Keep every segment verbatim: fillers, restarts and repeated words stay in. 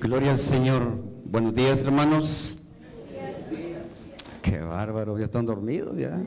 Gloria al Señor. Buenos días, hermanos. Qué bárbaro, ya están dormidos ya.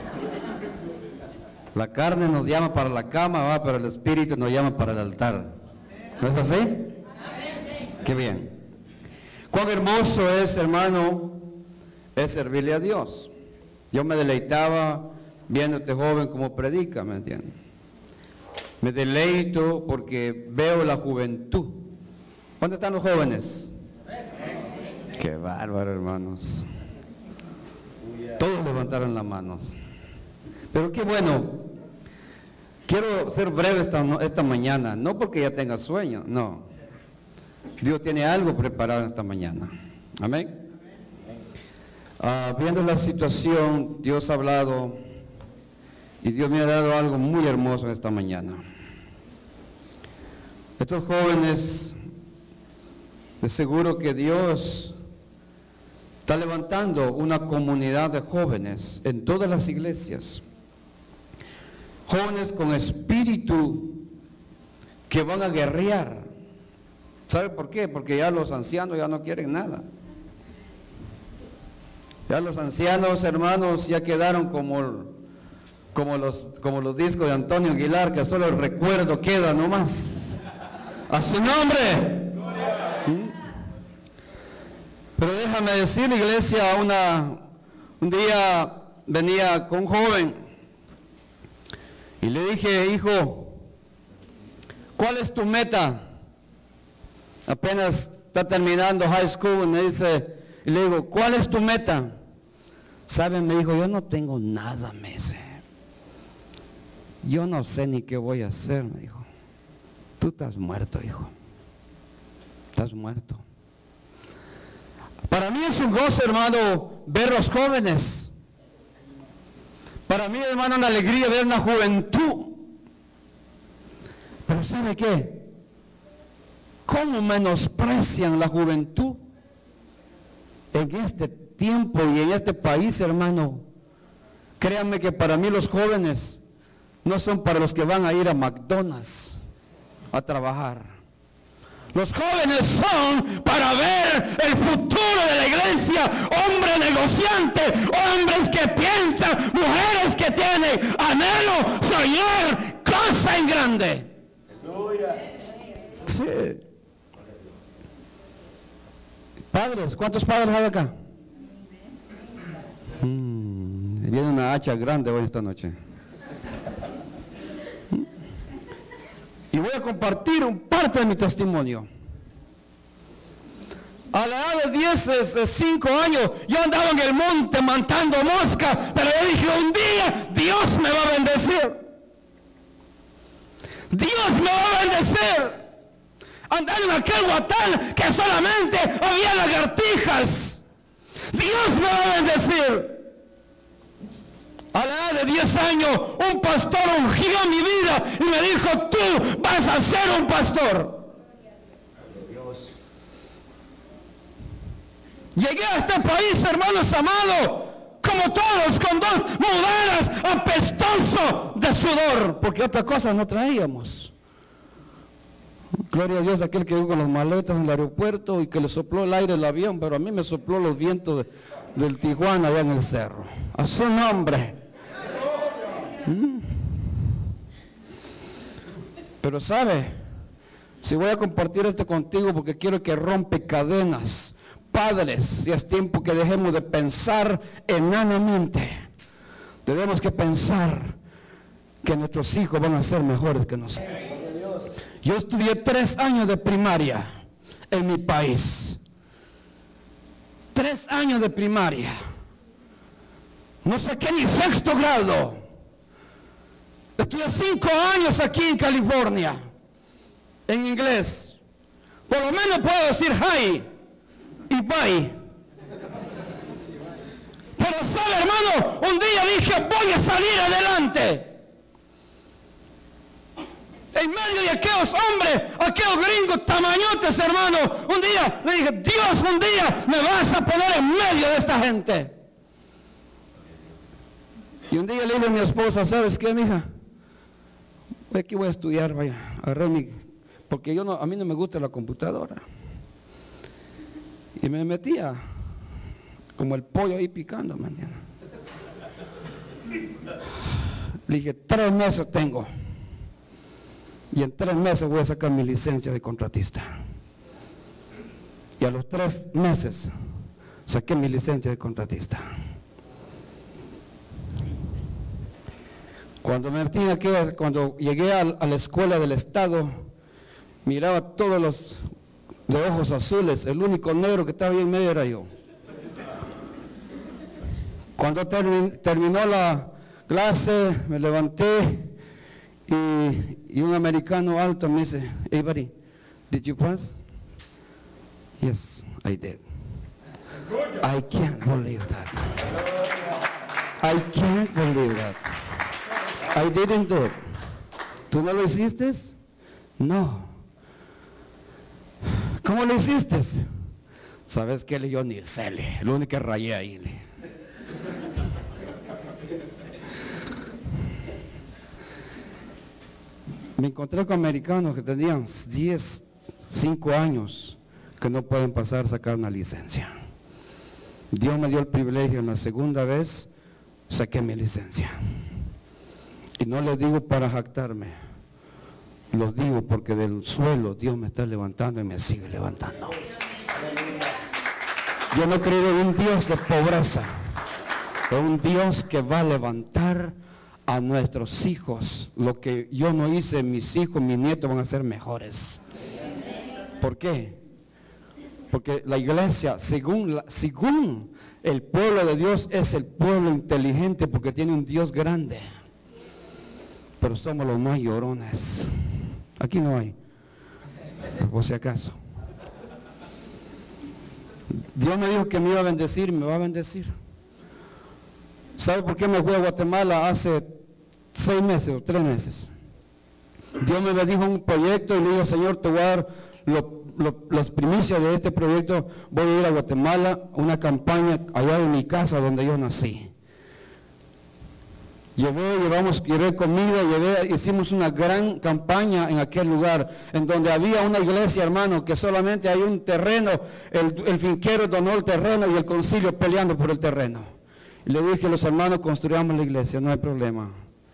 La carne nos llama para la cama, va, pero el Espíritu nos llama para el altar. ¿No es así? Qué bien. Cuán hermoso es, hermano, es servirle a Dios. Yo me deleitaba viendo a este joven como predica, ¿me entiendes? Me deleito porque veo la juventud. ¿Dónde están los jóvenes? Qué bárbaro, hermanos. Todos levantaron las manos. Pero qué bueno. Quiero ser breve esta, esta mañana, no porque ya tenga sueño, no. Dios tiene algo preparado esta mañana. Amén. Ah, viendo la situación, Dios ha hablado y Dios me ha dado algo muy hermoso esta mañana. Estos jóvenes, de seguro que Dios está levantando una comunidad de jóvenes en todas las iglesias. Jóvenes con espíritu que van a guerrear. ¿Sabe por qué? Porque ya los ancianos ya no quieren nada. Ya los ancianos, hermanos, ya quedaron como, como, los, como los discos de Antonio Aguilar, que solo el recuerdo queda nomás. ¡A su nombre! ¿Mm? Pero déjame decir, iglesia, una, un día venía con un joven y le dije, hijo, ¿cuál es tu meta? Apenas está terminando high school y me dice, y le digo, ¿cuál es tu meta? ¿Saben? Me dijo, yo no tengo nada, me dice. Yo no sé ni qué voy a hacer, me dijo. Tú estás muerto, hijo. Estás muerto. Para mí es un gozo, hermano, ver los jóvenes. Para mí, hermano, una alegría ver una juventud. Pero ¿sabe qué? ¿Cómo menosprecian la juventud en este tiempo y en este país, hermano? Créanme que para mí los jóvenes no son para los que van a ir a McDonald's a trabajar. Los jóvenes son para ver el futuro de la iglesia, hombres negociantes, hombres que piensan, mujeres que tienen anhelo, soñar, cosa en grande. Sí. Padres, ¿cuántos padres hay acá? Hmm, viene una hacha grande hoy esta noche. Y voy a compartir un parte de mi testimonio. A la edad de diez, cinco años, yo andaba en el monte matando moscas, pero yo dije, un día Dios me va a bendecir. Dios me va a bendecir. Andar en aquel huatal que solamente había lagartijas. Dios me va a bendecir. A la edad de diez años, un pastor ungió mi vida y me dijo, tú vas a ser un pastor. Llegué a este país, hermanos amados, como todos, con dos mudaras apestoso de sudor, porque otra cosa no traíamos. Gloria a Dios, aquel que llegó con las maletas en el aeropuerto y que le sopló el aire del avión, pero a mí me sopló los vientos de, del Tijuana allá en el cerro. A su nombre. Mm. Pero sabe, si voy a compartir esto contigo porque quiero que rompe cadenas, padres, ya es tiempo que dejemos de pensar enanamente. Debemos que pensar que nuestros hijos van a ser mejores que nosotros. Yo estudié tres años de primaria en mi país. Tres años de primaria. No saqué ni sexto grado. Estudié cinco años aquí en California, en inglés. Por lo menos puedo decir hi y bye. Pero sabe, hermano, un día dije, voy a salir adelante. En medio de aquellos hombres, aquellos gringos tamañotes, hermano, un día le dije, Dios, un día me vas a poner en medio de esta gente. Y un día le dije a mi esposa, ¿sabes qué, mija? Aquí voy a estudiar, vaya, agarré mi, porque yo no, a mí no me gusta la computadora. Y me metía como el pollo ahí picando, ¿me entiendes? Le dije, tres meses tengo. Y en tres meses voy a sacar mi licencia de contratista. Y a los tres meses saqué mi licencia de contratista. Cuando me metí aquí, cuando llegué a, a la escuela del Estado, miraba a todos los de ojos azules, el único negro que estaba ahí en medio era yo. Cuando termin, terminó la clase, me levanté y, y un americano alto me dice, hey buddy, did you pass? Yes, I did. I can't believe that. I can't believe that. I didn't do it. ¿Tú no lo hiciste? No. ¿Cómo lo hiciste? ¿Sabes qué? Yo ni sé, lo único que rayé ahí. Le. Me encontré con americanos que tenían diez, cinco años que no pueden pasar a sacar una licencia. Dios me dio el privilegio, en la segunda vez saqué mi licencia. Y no lo digo para jactarme, lo digo porque del suelo Dios me está levantando y me sigue levantando. Yo no creo en un Dios de pobreza, en un Dios que va a levantar a nuestros hijos. Lo que yo no hice, mis hijos, mis nietos van a ser mejores. ¿Por qué? Porque la iglesia, según, la, según el pueblo de Dios, es el pueblo inteligente porque tiene un Dios grande. Pero somos los más llorones. Aquí no hay, por si acaso. Dios me dijo que me iba a bendecir y me va a bendecir. ¿Sabe por qué me fui a Guatemala hace seis meses o tres meses? Dios me dijo un proyecto y le dije, Señor, te voy a dar lo, lo, las primicias de este proyecto. Voy a ir a Guatemala, una campaña allá de mi casa donde yo nací. Llevé, llevamos, llevé comida, llevé, hicimos una gran campaña en aquel lugar, en donde había una iglesia, hermano, que solamente hay un terreno, el, el finquero donó el terreno y el concilio peleando por el terreno. Y le dije a los hermanos, construyamos la iglesia, no hay problema.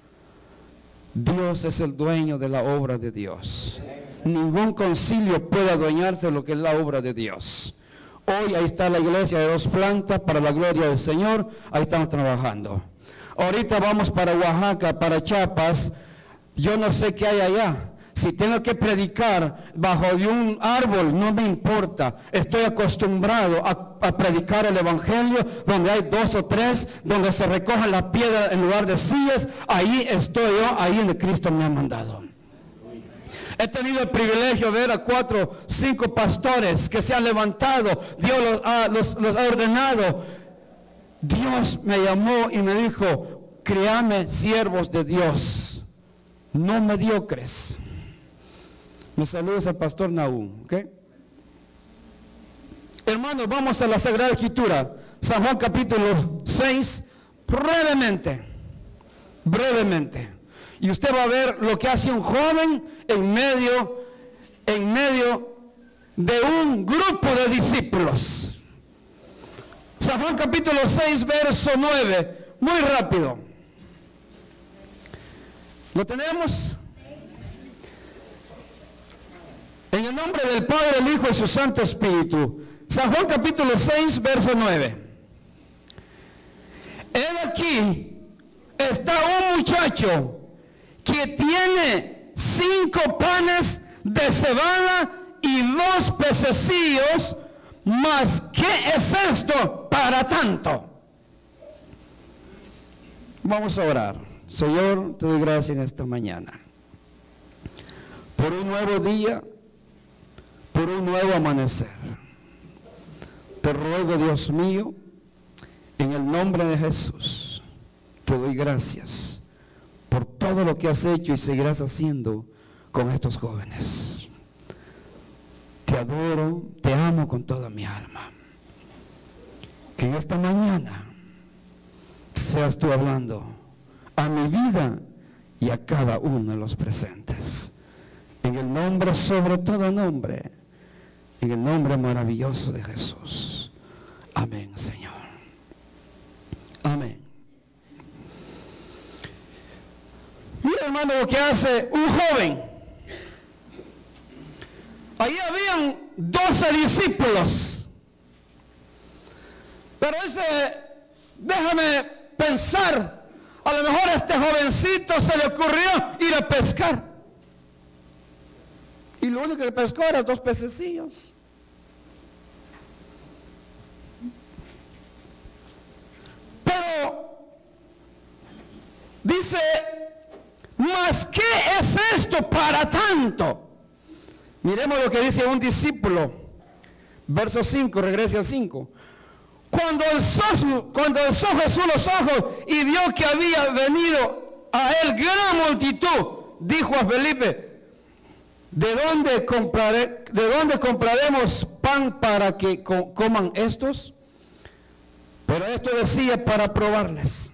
Dios es el dueño de la obra de Dios. Ningún concilio puede adueñarse de lo que es la obra de Dios. Hoy ahí está la iglesia de dos plantas para la gloria del Señor, ahí estamos trabajando. Ahorita vamos para Oaxaca, para Chiapas, yo no sé qué hay allá. Si tengo que predicar bajo de un árbol, no me importa. Estoy acostumbrado a, a predicar el evangelio donde hay dos o tres, donde se recojan las piedras en lugar de sillas. Ahí estoy yo, ahí donde Cristo me ha mandado. He tenido el privilegio de ver a cuatro, cinco pastores que se han levantado. Dios los ha, los, los ha ordenado. Dios me llamó y me dijo, créame siervos de Dios, no mediocres. Me saludas al pastor Nahum, ¿ok? Hermanos, vamos a la Sagrada Escritura, San Juan capítulo seis, brevemente, brevemente. Y usted va a ver lo que hace un joven en medio, en medio de un grupo de discípulos. San Juan capítulo seis, verso nueve, muy rápido. ¿Lo tenemos? En el nombre del Padre, el Hijo y su Santo Espíritu. San Juan capítulo seis, verso nueve. He aquí, está un muchacho que tiene cinco panes de cebada y dos pececillos, mas ¿qué es esto para tanto? Vamos a orar. Señor, te doy gracias en esta mañana por un nuevo día, por un nuevo amanecer. Te ruego, Dios mío, en el nombre de Jesús, te doy gracias por todo lo que has hecho y seguirás haciendo con estos jóvenes. Te adoro, te amo con toda mi alma. Que en esta mañana seas tú hablando a mi vida y a cada uno de los presentes. En el nombre sobre todo nombre En el nombre maravilloso de Jesús. Amén, Señor. Amén. Mira, hermano, lo que hace un joven. Ahí habían doce discípulos. Pero ese, déjame pensar, a lo mejor a este jovencito se le ocurrió ir a pescar. Y lo único que pescó eran dos pececillos. Pero dice, ¿mas qué es esto para tanto? Miremos lo que dice un discípulo. Verso cinco, regrese al cinco. Cuando alzó, cuando alzó Jesús los ojos y vio que había venido a él gran multitud, dijo a Felipe, ¿De dónde, compraré, ¿De dónde compraremos pan para que coman estos? Pero esto decía para probarles.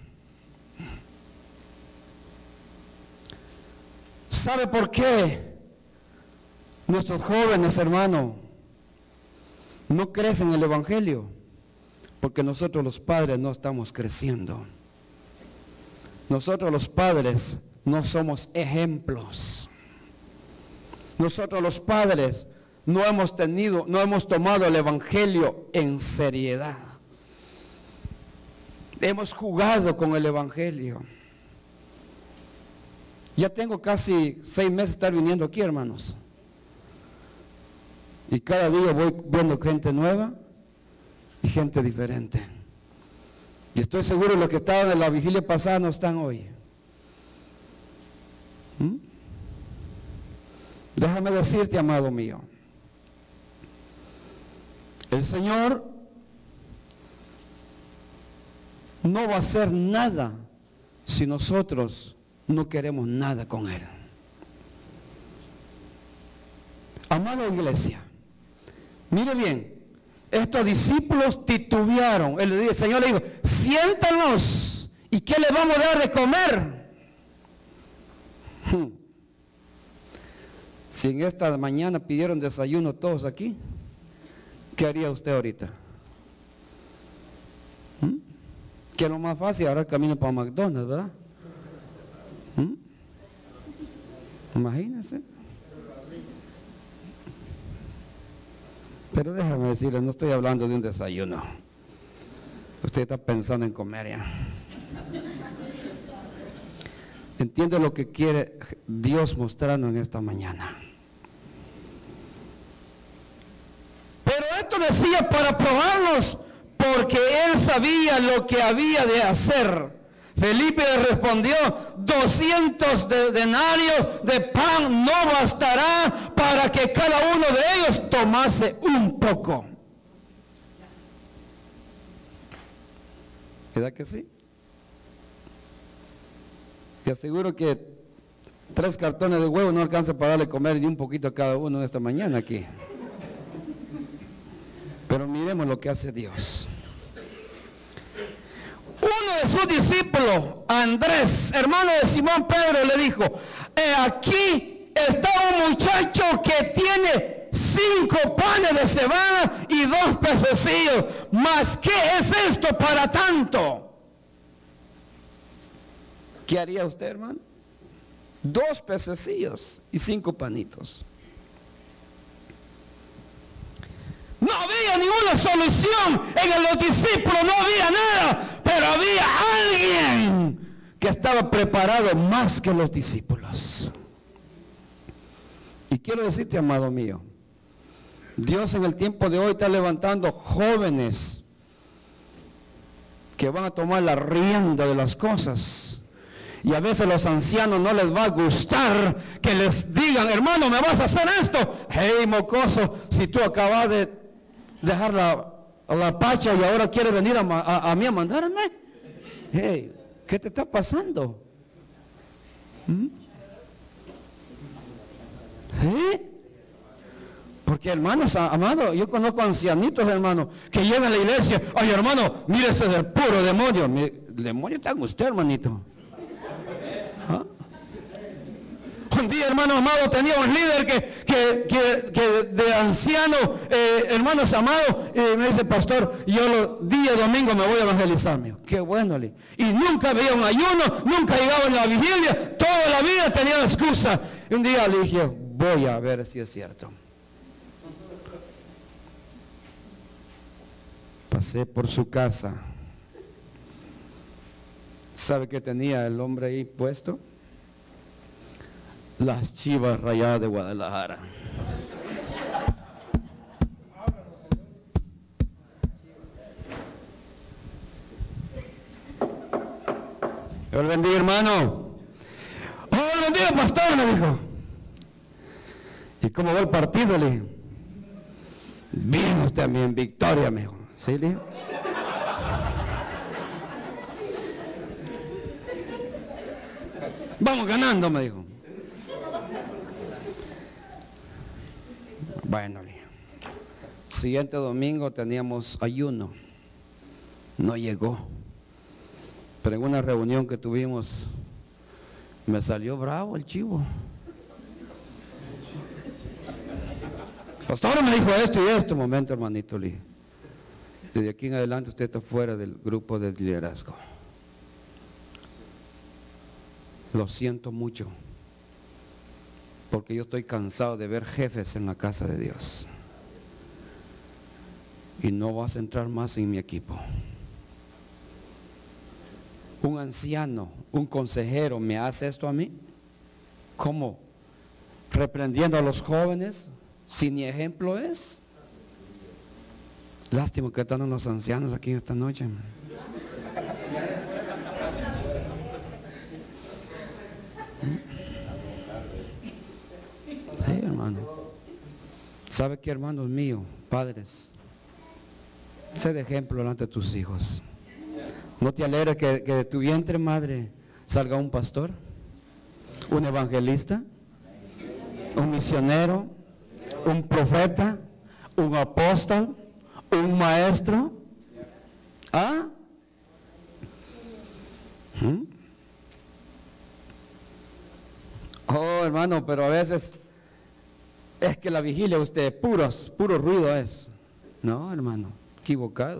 ¿Sabe por qué nuestros jóvenes, hermanos, no crecen en el Evangelio? Porque nosotros los padres no estamos creciendo. Nosotros los padres no somos ejemplos. Nosotros los padres no hemos tenido, no hemos tomado el Evangelio en seriedad. Hemos jugado con el Evangelio. Ya tengo casi seis meses de estar viniendo aquí, hermanos. Y cada día voy viendo gente nueva y gente diferente. Y estoy seguro que los que estaban en la vigilia pasada no están hoy. ¿Mm? Déjame decirte, amado mío, el Señor no va a hacer nada si nosotros no queremos nada con Él. Amada iglesia, mire bien, estos discípulos titubearon. El, el Señor le dijo, siéntanos, ¿y qué le vamos a dar de comer? Hmm. Si en esta mañana pidieron desayuno todos aquí, ¿qué haría usted ahorita? ¿Mm? Que es lo más fácil, ahora el camino para McDonald's, ¿verdad? ¿Mm? Imagínense. Pero déjame decirle, no estoy hablando de un desayuno. Usted está pensando en comer ya. ¿Entiende lo que quiere Dios mostrarnos en esta mañana? Pero esto decía para probarlos, porque él sabía lo que había de hacer. Felipe le respondió, doscientos de denarios de pan no bastará para que cada uno de ellos tomase un poco. ¿Verdad que sí? Te aseguro que tres cartones de huevo no alcanza para darle comer ni un poquito a cada uno esta mañana aquí. Pero miremos lo que hace Dios. Uno de sus discípulos, Andrés, hermano de Simón Pedro, le dijo, He aquí está un muchacho que tiene cinco panes de cebada y dos pececillos. ¿Mas qué es esto para tanto? ¿Qué haría usted, hermano? Dos pececillos y cinco panitos. No había ninguna solución en los discípulos, no había nada, pero había alguien que estaba preparado más que los discípulos. Y quiero decirte, amado mío, Dios en el tiempo de hoy está levantando jóvenes que van a tomar la rienda de las cosas. Y a veces a los ancianos no les va a gustar que les digan, hermano, ¿me vas a hacer esto? Hey, mocoso, si tú acabas de dejar la, la pacha y ahora quieres venir a, a, a mí a mandarme. Hey, ¿qué te está pasando? ¿Mm? ¿Sí? Porque, hermanos, amado, yo conozco ancianitos, hermano, que llegan a la iglesia. Ay, hermano, mire ese del puro demonio. El demonio está en usted, hermanito. ¿Ah? Un día, hermano amado, tenía un líder que, que, que, que de anciano, eh, hermanos amados, y me dice, pastor, yo los días domingo me voy a evangelizar. Mío. Qué bueno, Lee. Y nunca veía un ayuno, nunca llegaba en la vigilia, toda la vida tenía excusa. Y un día le dije, voy a ver si es cierto. Pasé por su casa. ¿Sabe qué tenía el hombre ahí puesto? Las Chivas Rayadas de Guadalajara. Dios le bendiga, hermano. Oh, le bendiga, pastor, me dijo. ¿Y cómo va el partido? Le dije. Bien, usted a mí en victoria, me dijo. ¿Sí, le dije? Vamos ganando, me dijo. Bueno, le dije. Siguiente domingo teníamos ayuno. No llegó. Pero en una reunión que tuvimos, me salió bravo el chivo. Pastor me dijo esto y esto. Un momento, hermanito Lee. Desde aquí en adelante usted está fuera del grupo de liderazgo. Lo siento mucho. Porque yo estoy cansado de ver jefes en la casa de Dios. Y no vas a entrar más en mi equipo. Un anciano, un consejero me hace esto a mí. ¿Cómo? Reprendiendo a los jóvenes, si ni ejemplo es. Lástima que están los ancianos aquí esta noche. Sí, hermano. ¿Sabe qué, hermanos míos, padres? Sé de ejemplo delante de tus hijos. ¿No te alegra que, que de tu vientre, madre, salga un pastor, un evangelista, un misionero, un profeta, un apóstol, un maestro? ¿Ah? ¿Mm? Oh, hermano, pero a veces es que la vigilia usted, puros, puro ruido es. No, hermano, equivocado.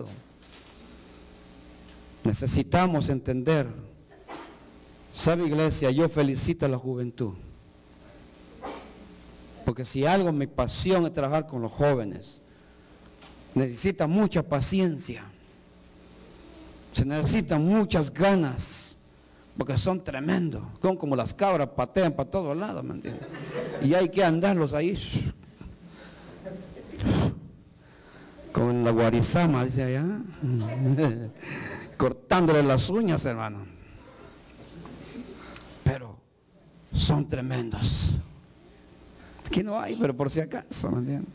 Necesitamos entender. ¿Sabe, iglesia? Yo felicito a la juventud. Porque si algo, mi pasión es trabajar con los jóvenes. Necesita mucha paciencia. Se necesitan muchas ganas. Porque son tremendos. Son como las cabras, patean para todos lados, ¿me entiendes? Y hay que andarlos ahí. Con la guarizama, dice allá. Cortándole las uñas, hermano. Pero son tremendos. Aquí no hay, pero por si acaso, ¿me entiendes?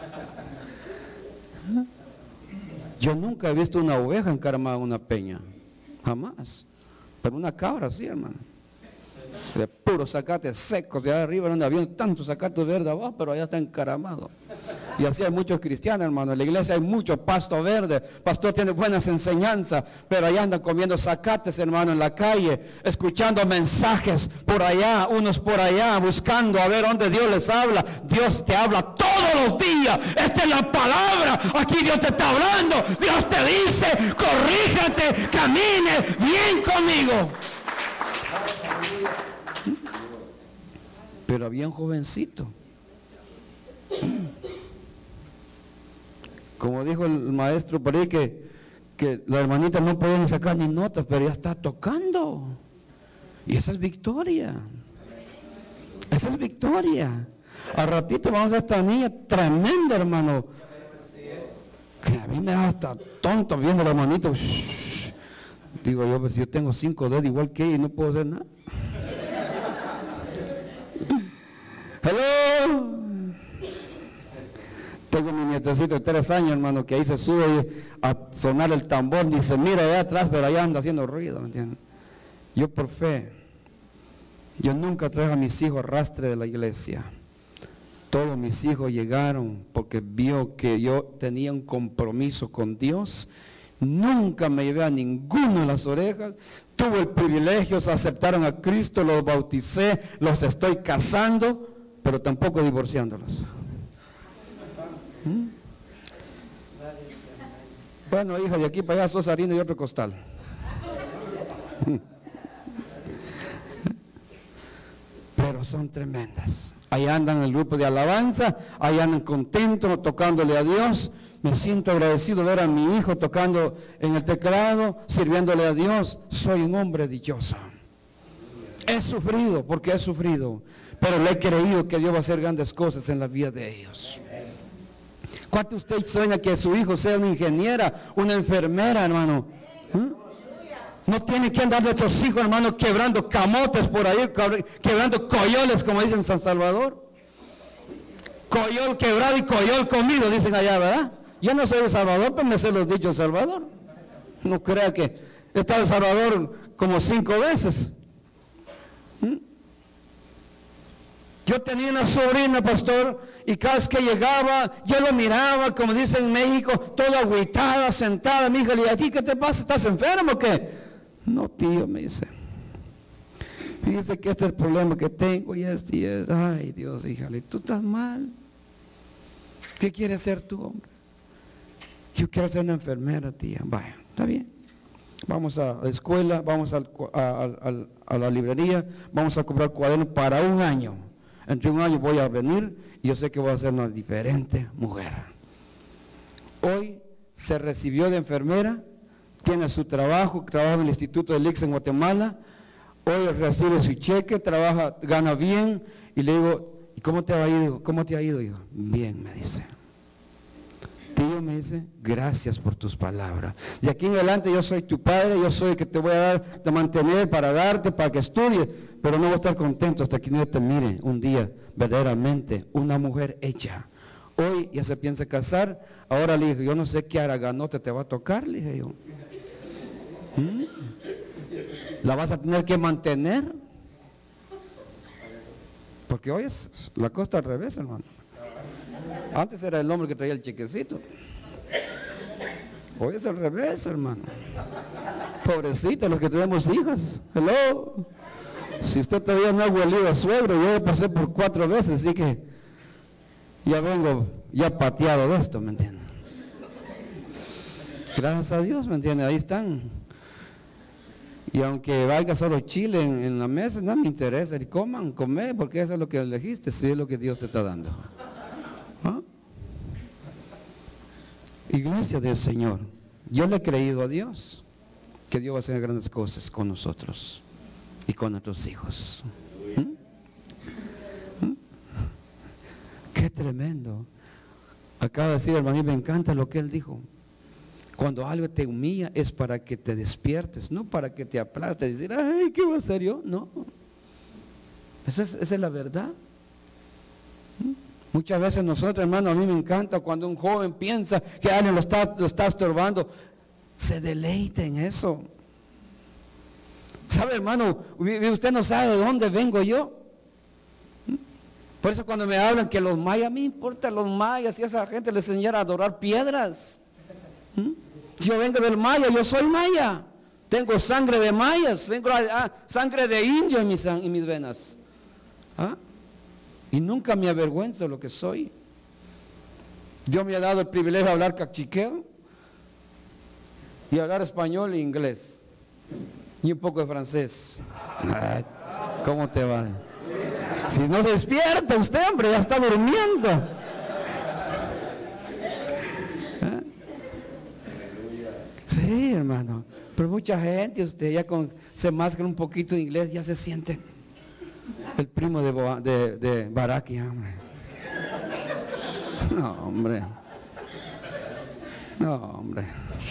Yo nunca he visto una oveja encaramada en una peña. Jamás. Pero una cabra sí, hermano. De puros zacates secos. De allá arriba donde había tantos zacates verdes abajo, pero allá está encaramado. Y así hay muchos cristianos, hermano. En la iglesia hay mucho pasto verde. Pastor tiene buenas enseñanzas, pero allá andan comiendo zacates, hermano, en la calle, escuchando mensajes por allá, unos por allá, buscando a ver dónde Dios les habla. Dios te habla todos los días. Esta es la palabra. Aquí Dios te está hablando. Dios te dice, corríjate, camine bien conmigo. Pero había un jovencito. Como dijo el maestro por ahí, que, que las hermanitas no podían sacar ni notas, pero ya está tocando. Y esa es victoria. Esa es victoria. Al ratito vamos a esta niña tremenda, hermano. Que a mí me da hasta tonto viendo la hermanita. Digo yo, pues yo tengo cinco dedos igual que ella y no puedo hacer nada. Hello. Tengo mi nietecito de tres años, hermano, que ahí se sube a sonar el tambor, ni se mira allá atrás, pero allá anda haciendo ruido, ¿me entiendes? Yo por fe, yo nunca traje a mis hijos a rastre de la iglesia. Todos mis hijos llegaron porque vio que yo tenía un compromiso con Dios. Nunca me llevé a ninguno de las orejas. Tuve el privilegio, se aceptaron a Cristo, los bauticé, los estoy casando, pero tampoco divorciándolos. ¿Mm? Bueno, hija, de aquí para allá sos harina y otro costal. Pero son tremendas. Ahí andan en el grupo de alabanza, ahí andan contentos, tocándole a Dios. Me siento agradecido de ver a mi hijo tocando en el teclado, sirviéndole a Dios. Soy un hombre dichoso. He sufrido, porque he sufrido, pero le he creído que Dios va a hacer grandes cosas en la vida de ellos. ¿Cuánto usted sueña que su hijo sea una ingeniera, una enfermera, hermano? ¿Eh? No tiene que andar nuestros hijos, hermano, quebrando camotes por ahí, quebrando coyoles, como dicen en San Salvador. Coyol quebrado y coyol comido, dicen allá, ¿verdad? Yo no soy de Salvador, pero me sé los dichos de Salvador. No crea que he estado en Salvador como cinco veces. ¿Mm? Yo tenía una sobrina, pastor, y cada vez que llegaba, yo lo miraba, como dicen en México, toda agüitada, sentada. Mi hija le dije, ¿aquí qué te pasa? ¿Estás enfermo o qué? No, tío, me dice. Fíjese que este es el problema que tengo y este y este. Ay, Dios, híjale, tú estás mal. ¿Qué quieres ser tú, hombre? Yo quiero ser una enfermera, tía. Vaya, está bien. Vamos a la escuela, vamos al, a, a, a la librería, vamos a comprar cuadernos para un año. Entre un año voy a venir y yo sé que voy a ser una diferente mujer. Hoy se recibió de enfermera, tiene su trabajo, trabaja en el Instituto del I C S en Guatemala. Hoy recibe su cheque, trabaja, gana bien, y le digo, ¿y cómo te ha ido? ¿Cómo te ha ido, hijo? Bien, me dice. Tío, me dice, gracias por tus palabras. De aquí en adelante yo soy tu padre, yo soy el que te voy a dar, te mantener, para darte, para que estudies, pero no voy a estar contento hasta que no te mire un día verdaderamente una mujer hecha. Hoy ya se piensa casar, ahora le dije, yo no sé qué araganote te va a tocar, le dije yo. ¿Mm? ¿La vas a tener que mantener? Porque hoy es la cosa al revés, hermano. Antes era el hombre que traía el chequecito. Hoy es al revés, hermano. Pobrecita, los que tenemos hijas. Hello. Si usted todavía no ha huelido a suegro, yo ya pasé por cuatro veces, así que ya vengo ya pateado de esto, ¿me entiende? Gracias a Dios, ¿me entiende? Ahí están. Y aunque vaya solo chile en, en la mesa, no me interesa. Y coman, comer, porque eso es lo que elegiste, sí es lo que Dios te está dando. ¿Ah? Iglesia del Señor, yo le he creído a Dios que Dios va a hacer grandes cosas con nosotros y con nuestros hijos. ¿Mm? ¿Mm? Qué tremendo. Acaba de decir, hermano, y me encanta lo que él dijo. Cuando algo te humilla es para que te despiertes, no para que te aplastes y decir, ay, ¿qué voy a hacer yo? No. Esa es, esa es la verdad. ¿Mm? Muchas veces nosotros, hermano, a mí me encanta cuando un joven piensa que alguien lo está, lo está estorbando, se deleita en eso. ¿Sabe, hermano? Usted no sabe de dónde vengo yo. Por eso cuando me hablan que los mayas, a mí me importa los mayas, y a esa gente les enseñara a adorar piedras. ¿Mm? Yo vengo del maya, yo soy maya. Tengo sangre de mayas, tengo ah, sangre de indio en mis, en mis venas. ¿Ah? Y nunca me avergüenzo de lo que soy. Dios me ha dado el privilegio de hablar cachiqueo y hablar español e inglés y un poco de francés. Ay, ¿cómo te va? Si no se despierta usted, hombre, ya está durmiendo. ¿Ah? Sí, hermano. Pero mucha gente, usted ya con, se masca un poquito de inglés, ya se siente el primo de, Boa, de, de Baraki, hombre. No, hombre. No, hombre.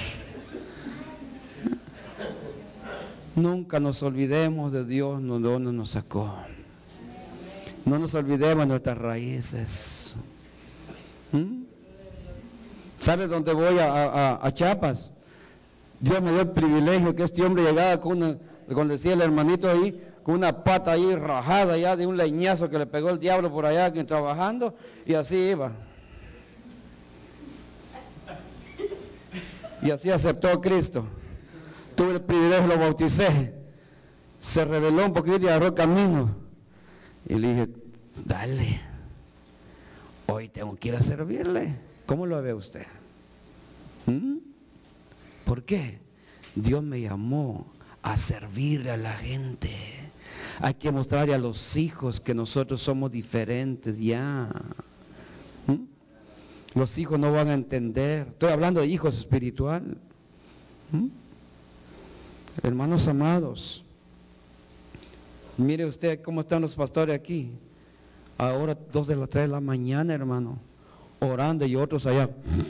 Nunca nos olvidemos de Dios, de donde nos sacó. No nos olvidemos de nuestras raíces. ¿Mm? ¿Sabe dónde voy a, a, a Chiapas? Dios me dio el privilegio que este hombre llegaba con una, como decía el hermanito ahí, con una pata ahí rajada ya de un leñazo que le pegó el diablo por allá que trabajando, y así iba. Y así aceptó a Cristo. Tuve el privilegio, lo bauticé. Se rebeló un poquito y agarró el camino. Y le dije, dale, hoy tengo que ir a servirle. ¿Cómo lo ve usted? ¿Mm? ¿Por qué? Dios me llamó a servirle a la gente. Hay que mostrarle a los hijos que nosotros somos diferentes ya. ¿Mm? Los hijos no van a entender. Estoy hablando de hijos espirituales. ¿Mm? Hermanos amados, mire usted cómo están los pastores aquí. Ahora dos de las tres de la mañana, hermano, orando, y otros allá.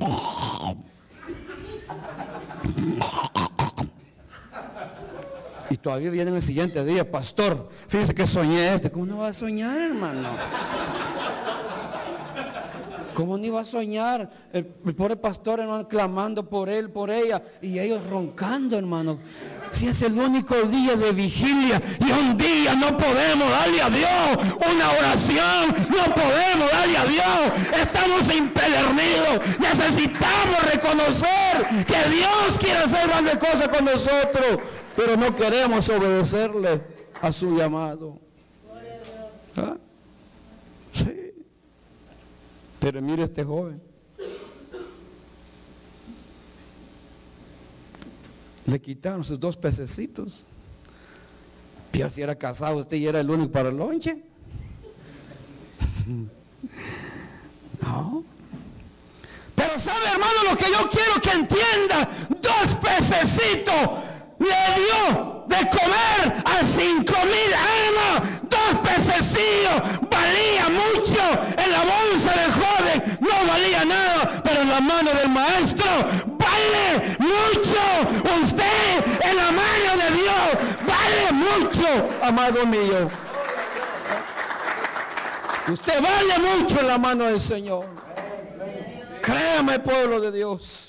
Y todavía vienen el siguiente día, pastor, fíjese que soñé este. ¿Cómo no va a soñar, hermano? ¿Cómo no iba a soñar? El, el pobre pastor, hermano, clamando por él, por ella, y ellos roncando, hermano. Si es el único día de vigilia y un día no podemos darle a Dios una oración, no podemos darle a Dios, estamos impedernidos. Necesitamos reconocer que Dios quiere hacer grandes cosas con nosotros, pero no queremos obedecerle a su llamado. ¿Ah? Sí. Pero mire este joven. Le quitaron sus dos pececitos. Pero si era casado usted y era el único para el lonche. No. Pero sabe, hermano, lo que yo quiero que entienda: dos pececitos le dio de comer a cinco mil almas. Dos pececillos valía mucho. En la bolsa del joven no valía nada, pero en la mano del maestro vale mucho. Usted en la mano de Dios vale mucho, amado mío. Usted vale mucho en la mano del Señor. Créame, pueblo de Dios.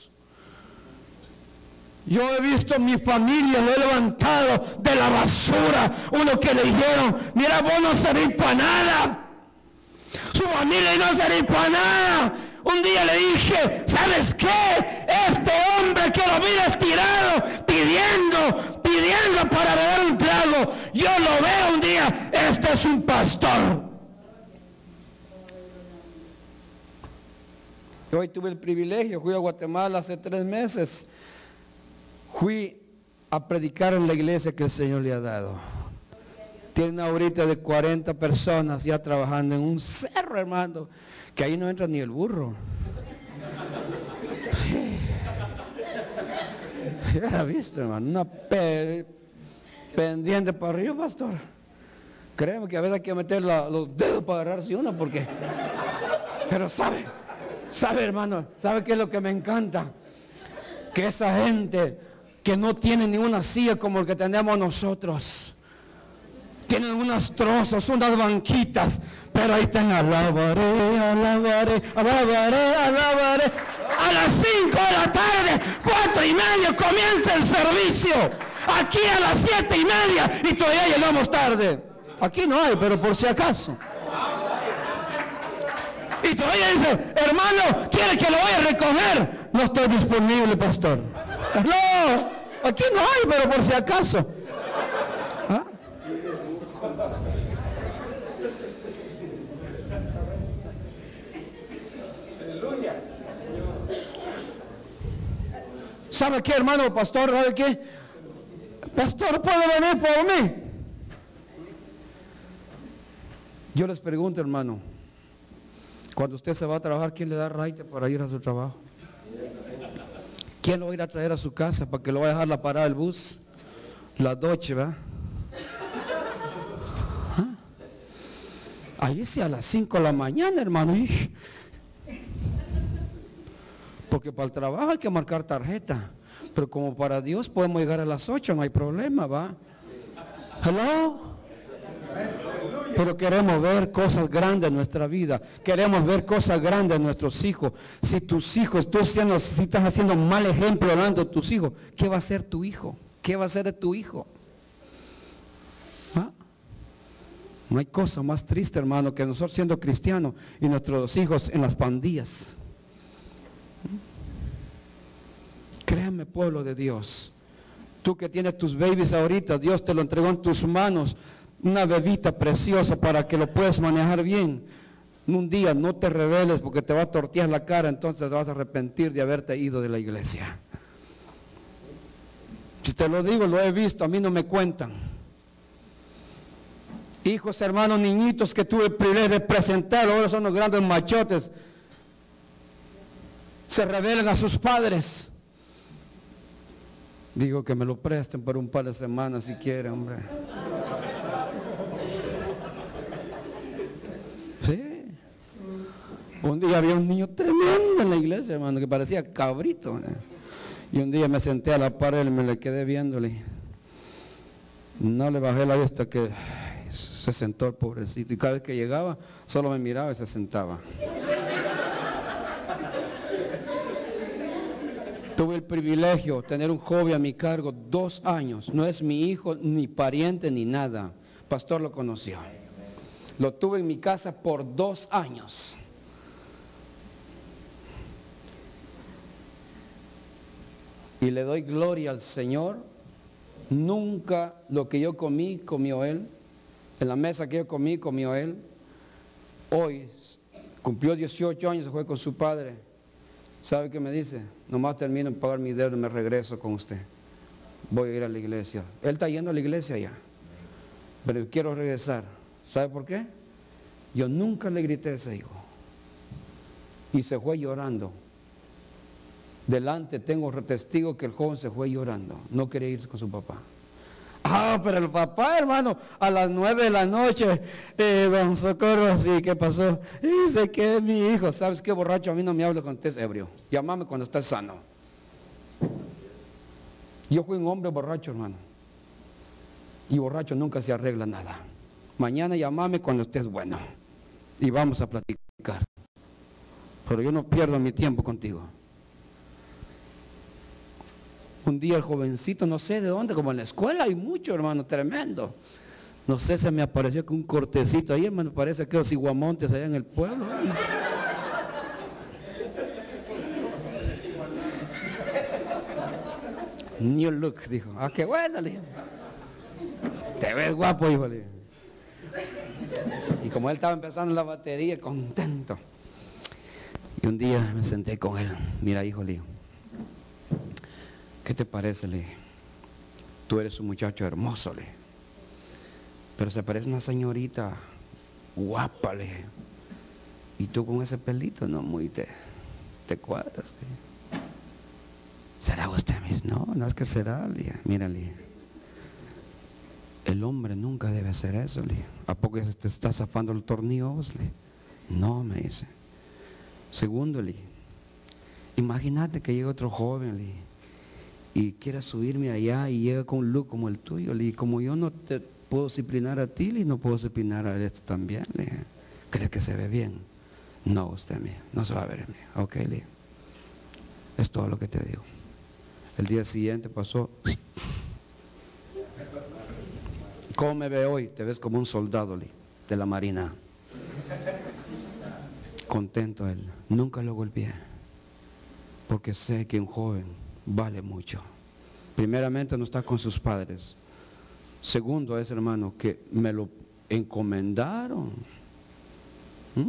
Yo he visto mi familia, lo he levantado de la basura. Uno que le dijeron, mira, vos no servís para nada. Su familia no servís para nada. Un día le dije, ¿sabes qué? Este hombre que lo mira estirado, pidiendo, pidiendo para beber un trago, yo lo veo un día, este es un pastor. Hoy tuve el privilegio, fui a Guatemala hace tres meses. Fui a predicar en la iglesia que el Señor le ha dado. Tiene ahorita de cuarenta personas ya trabajando en un cerro, hermano, que ahí no entra ni el burro. Ya visto, hermano, una pe pendiente para arriba, pastor. Créeme que a veces hay que meter la, los dedos para agarrarse una, porque... Pero sabe, sabe, hermano, sabe qué es lo que me encanta. Que esa gente que no tiene ninguna silla como el que tenemos nosotros, tienen unas trozos, unas banquitas, pero ahí están, alabaré, alabaré, alabaré, alabaré. A las cinco de la tarde, cuatro y media comienza el servicio. Aquí a las siete y media y todavía llegamos tarde. Aquí no hay, pero por si acaso. Y todavía dice, hermano, ¿quiere que lo vaya a recoger? No estoy disponible, pastor. No, aquí no hay, pero por si acaso. ¿Ah? ¿Sabe qué, hermano, pastor? ¿Sabe qué? Pastor, ¿puede venir por mí? Yo les pregunto, hermano, cuando usted se va a trabajar, ¿quién le da raite para ir a su trabajo? ¿Quién lo va a ir a traer a su casa para que lo vaya a dejar la parada del bus? La Doche, ¿verdad? ¿Ah? Ahí sí a las cinco de la mañana, hermano. Porque para el trabajo hay que marcar tarjeta. Pero como para Dios podemos llegar a las ocho, no hay problema, ¿va? ¿Hello? Pero queremos ver cosas grandes en nuestra vida. Queremos ver cosas grandes en nuestros hijos. Si tus hijos, tú siendo, si estás haciendo un mal ejemplo hablando de tus hijos, ¿qué va a hacer tu hijo? ¿Qué va a hacer de tu hijo? ¿Ah? No hay cosa más triste, hermano, que nosotros siendo cristianos y nuestros hijos en las pandillas. Créeme. créeme, pueblo de Dios. Tú que tienes tus babies ahorita, Dios te lo entregó en tus manos, una bebita preciosa para que lo puedas manejar bien. Un día no te rebeles porque te va a tortear la cara, entonces te vas a arrepentir de haberte ido de la iglesia. Si te lo digo, lo he visto, a mí no me cuentan. Hijos, hermanos, niñitos que tuve el privilegio de presentar, ahora son los grandes machotes. Se rebelan a sus padres. Digo que me lo presten por un par de semanas si quieren, hombre. Sí. Un día había un niño tremendo en la iglesia, hermano, que parecía cabrito. ¿eh? Y un día me senté a la pared y me le quedé viéndole. No le bajé la vista que ay, se sentó el pobrecito. Y cada vez que llegaba, solo me miraba y se sentaba. Tuve el privilegio de tener un joven a mi cargo dos años. No es mi hijo, ni pariente, ni nada. Pastor lo conoció. Lo tuve en mi casa por dos años. Y le doy gloria al Señor. Nunca lo que yo comí, comió Él. En la mesa que yo comí, comió Él. Hoy cumplió dieciocho años, se fue con su padre. ¿Sabe qué me dice? Nomás termino de pagar mi deuda y me regreso con usted. Voy a ir a la iglesia. Él está yendo a la iglesia ya. Pero quiero regresar. ¿Sabe por qué? Yo nunca le grité a ese hijo. Y se fue llorando. Delante tengo testigo que el joven se fue llorando. No quería irse con su papá. Ah, pero el papá, hermano, a las nueve de la noche, eh, don Socorro, así, ¿qué pasó? Dice que es mi hijo. ¿Sabes qué, borracho? A mí no me hable cuando estés ebrio. Llámame cuando estés sano. Yo fui un hombre borracho, hermano. Y borracho nunca se arregla nada. Mañana llámame cuando estés bueno. Y vamos a platicar. Pero yo no pierdo mi tiempo contigo. Un día el jovencito, no sé de dónde, como en la escuela hay mucho, hermano, tremendo. No sé, se me apareció con un cortecito ahí, hermano, parece que los iguamontes allá en el pueblo. New look, dijo. Ah, qué bueno, le dije. Te ves guapo, hijo, le dije. Y como él estaba empezando la batería, contento. Y un día me senté con él. Mira, hijo, le digo. ¿Qué te parece, le? Tú eres un muchacho hermoso, le. Pero se parece una señorita guapa, le. Y tú con ese pelito, no muy te, te cuadras, le. ¿Será usted? Me dice, no, no es que será, le. Mírale. El hombre nunca debe hacer eso, le. ¿A poco ya se te está zafando el tornillo, le? No, me dice. Segundo, le. Imagínate que llega otro joven, le. Y quiera subirme allá y llega con un look como el tuyo, y como yo no te puedo disciplinar a ti, y no puedo disciplinar a esto también, le. ¿Crees que se ve bien? No, usted, mía, no se va a ver bien. Ok, le. Es todo lo que te digo. El día siguiente pasó. ¿Cómo me ve hoy? Te ves como un soldado, le, de la marina. Contento él. Nunca lo golpeé, porque sé que un joven vale mucho. Primeramente no está con sus padres. Segundo es, hermano, que me lo encomendaron. ¿Mm?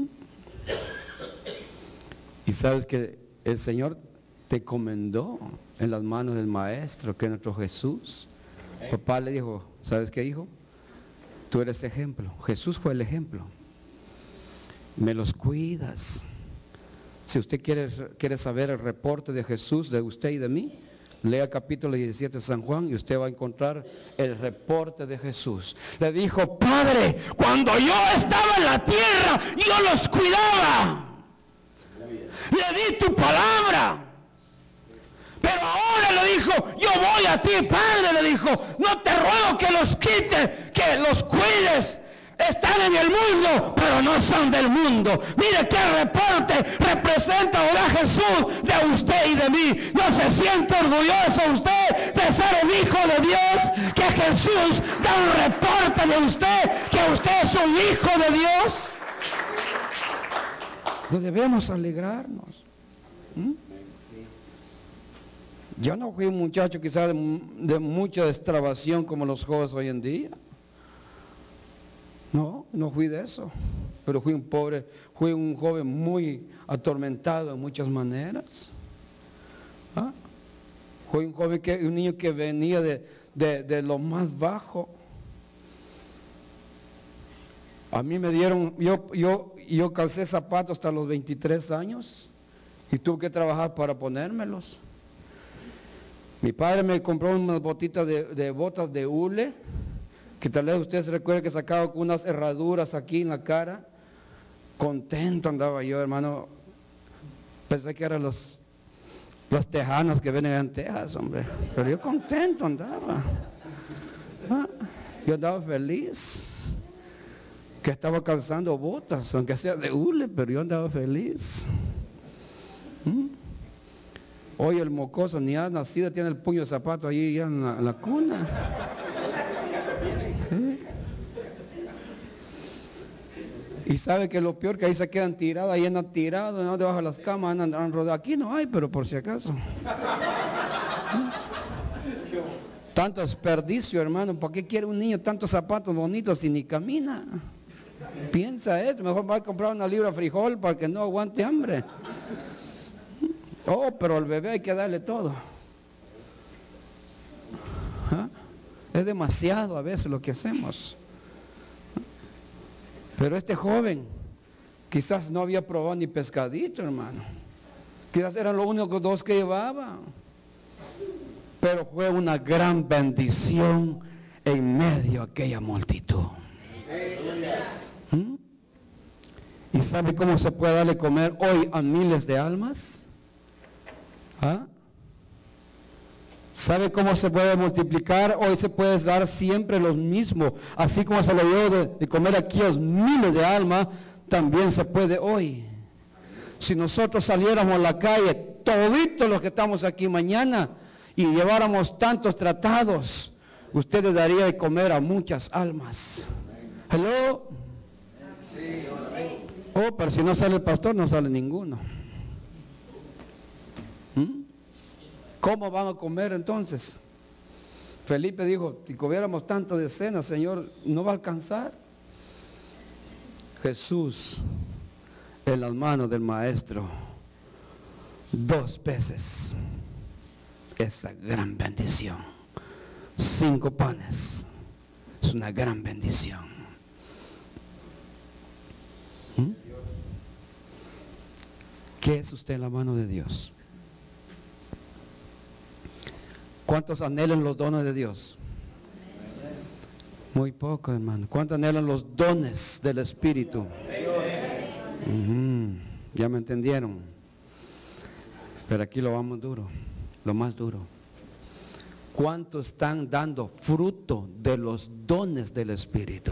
Y sabes que el Señor te encomendó en las manos del Maestro, que es nuestro Jesús. Papá le dijo, ¿sabes qué, hijo? Tú eres ejemplo. Jesús fue el ejemplo. Me los cuidas. Si usted quiere, quiere saber el reporte de Jesús, de usted y de mí, lea capítulo diecisiete de San Juan y usted va a encontrar el reporte de Jesús. Le dijo, Padre, cuando yo estaba en la tierra, yo los cuidaba. Le di tu palabra. Pero ahora le dijo, yo voy a ti, Padre, le dijo, no te ruego que los quites, que los cuides. Están en el mundo, pero no son del mundo. Mire qué reporte representa ahora Jesús de usted y de mí. ¿No se siente orgulloso usted de ser el hijo de Dios? Que Jesús da un reporte de usted, que usted es un hijo de Dios. No debemos alegrarnos. ¿Mm? Yo no fui un muchacho quizás de, de mucha extravación como los jóvenes hoy en día. No, no fui de eso. Pero fui un pobre, fui un joven muy atormentado en muchas maneras. ¿Ah? Fui un joven que, un niño que venía de, de, de lo más bajo. A mí me dieron, yo, yo, yo calcé zapatos hasta los veintitrés años y tuve que trabajar para ponérmelos. Mi padre me compró unas botitas de, de botas de hule, que tal vez ustedes recuerden que sacaba con unas herraduras aquí en la cara. Contento andaba yo, hermano. Pensé que eran los, los tejanos que vienen en Texas, hombre. Pero yo contento andaba. ¿Ah? Yo andaba feliz. Que estaba calzando botas, aunque sea de hule, pero yo andaba feliz. ¿Mm? Hoy el mocoso ni ha nacido, tiene el puño de zapato allí ya en la, en la cuna. ¿Sí? Y sabe que lo peor que ahí se quedan tirados, ahí andan tirados, andan debajo de las camas, andan, andan rodeados. Aquí no hay, pero por si acaso. ¿Sí? Tanto desperdicio, hermano. ¿Por qué quiere un niño tantos zapatos bonitos si ni camina? Piensa esto, mejor va a comprar una libra de frijol para que no aguante hambre. Oh, pero al bebé hay que darle todo. ¿Ah? Es demasiado a veces lo que hacemos. Pero este joven quizás no había probado ni pescadito, hermano. Quizás eran los únicos dos que llevaba. Pero fue una gran bendición en medio de aquella multitud. ¿Mm? ¿Y sabe cómo se puede darle comer hoy a miles de almas? ¿Ah? ¿Sabe cómo se puede multiplicar? Hoy se puede dar siempre lo mismo. Así como se lo dio de, de comer aquí a los miles de almas, también se puede hoy. Si nosotros saliéramos a la calle, toditos los que estamos aquí mañana, y lleváramos tantos tratados, usted le daría de comer a muchas almas. Hello. Oh, pero si no sale el pastor, no sale ninguno. ¿Mm? ¿Cómo van a comer entonces? Felipe dijo, si comiéramos tantas decenas, Señor, ¿no va a alcanzar? Jesús, en las manos del Maestro, dos veces esa gran bendición. Cinco panes, es una gran bendición. ¿Mm? ¿Qué es usted en la mano de Dios? ¿Cuántos anhelan los dones de Dios? Muy poco, hermano. ¿Cuántos anhelan los dones del Espíritu? Uh-huh. Ya me entendieron. Pero aquí lo vamos duro, lo más duro. ¿Cuántos están dando fruto de los dones del Espíritu?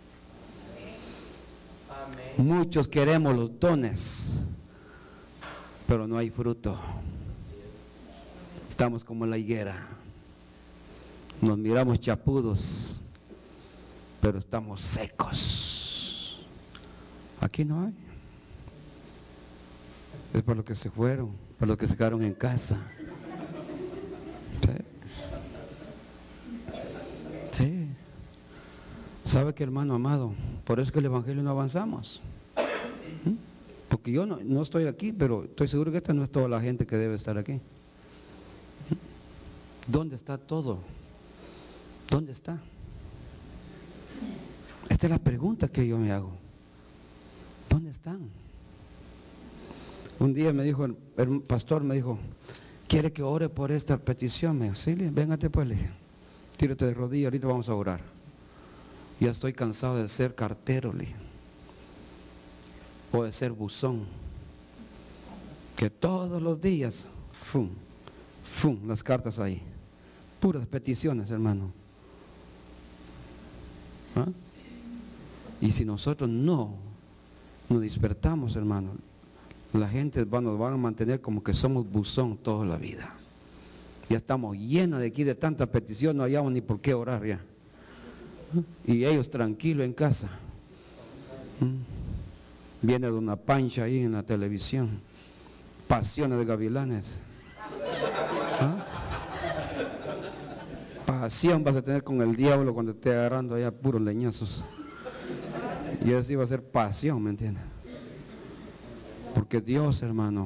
Amén. Muchos queremos los dones, pero no hay fruto. Estamos como la higuera, nos miramos chapudos, pero estamos secos. Aquí no hay. Es por lo que se fueron, por lo que se quedaron en casa. Sí. Sí. ¿Sabe qué, hermano amado? Por eso que el Evangelio no avanzamos. ¿Mm? Porque yo no, no estoy aquí, pero estoy seguro que esta no es toda la gente que debe estar aquí. ¿Dónde está todo? ¿Dónde está? Esta es la pregunta que yo me hago. ¿Dónde están? Un día me dijo, el, el pastor me dijo, ¿quiere que ore por esta petición? Me dijo, sí, véngate pues, le dije, tírate de rodillas, ahorita vamos a orar. Ya estoy cansado de ser cartero, le dije, o de ser buzón, que todos los días, fum, fum, las cartas ahí. Puras peticiones, hermano. ¿Ah? Y si nosotros no nos despertamos, hermano, la gente va, nos van a mantener como que somos buzón toda la vida. Ya estamos llenos de aquí de tanta petición, no hayamos ni por qué orar ya. ¿Ah? Y ellos tranquilos en casa. ¿Mm? Viene de una pancha ahí en la televisión. Pasiones de gavilanes. ¿Ah? pasión vas a tener con el diablo cuando esté agarrando allá puros leñazos. Y eso iba a ser pasión, ¿me entiendes? Porque Dios, hermano,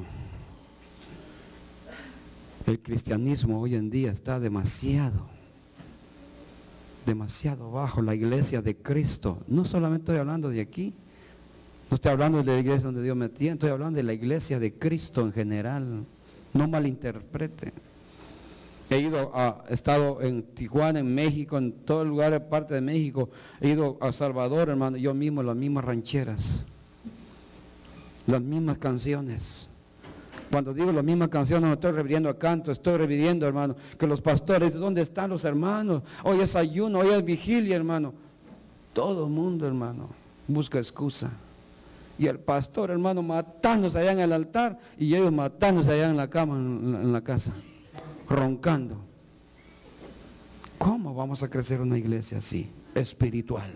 el cristianismo hoy en día está demasiado, demasiado bajo. La iglesia de Cristo, no solamente estoy hablando de aquí, no estoy hablando de la iglesia donde Dios me tiene, estoy hablando de la iglesia de Cristo en general. No malinterprete. He ido a, he estado en Tijuana, en México, en todo el lugar, parte de México. He ido a Salvador, hermano, yo mismo, las mismas rancheras, las mismas canciones. Cuando digo las mismas canciones, no estoy refiriendo a canto, estoy refiriendo, hermano, que los pastores, ¿dónde están los hermanos? Hoy es ayuno, hoy es vigilia, hermano. Todo el mundo, hermano, busca excusa. Y el pastor, hermano, matándose allá en el altar y ellos matándose allá en la cama, en la, en la casa, roncando. ¿Cómo vamos a crecer una iglesia así, espiritual?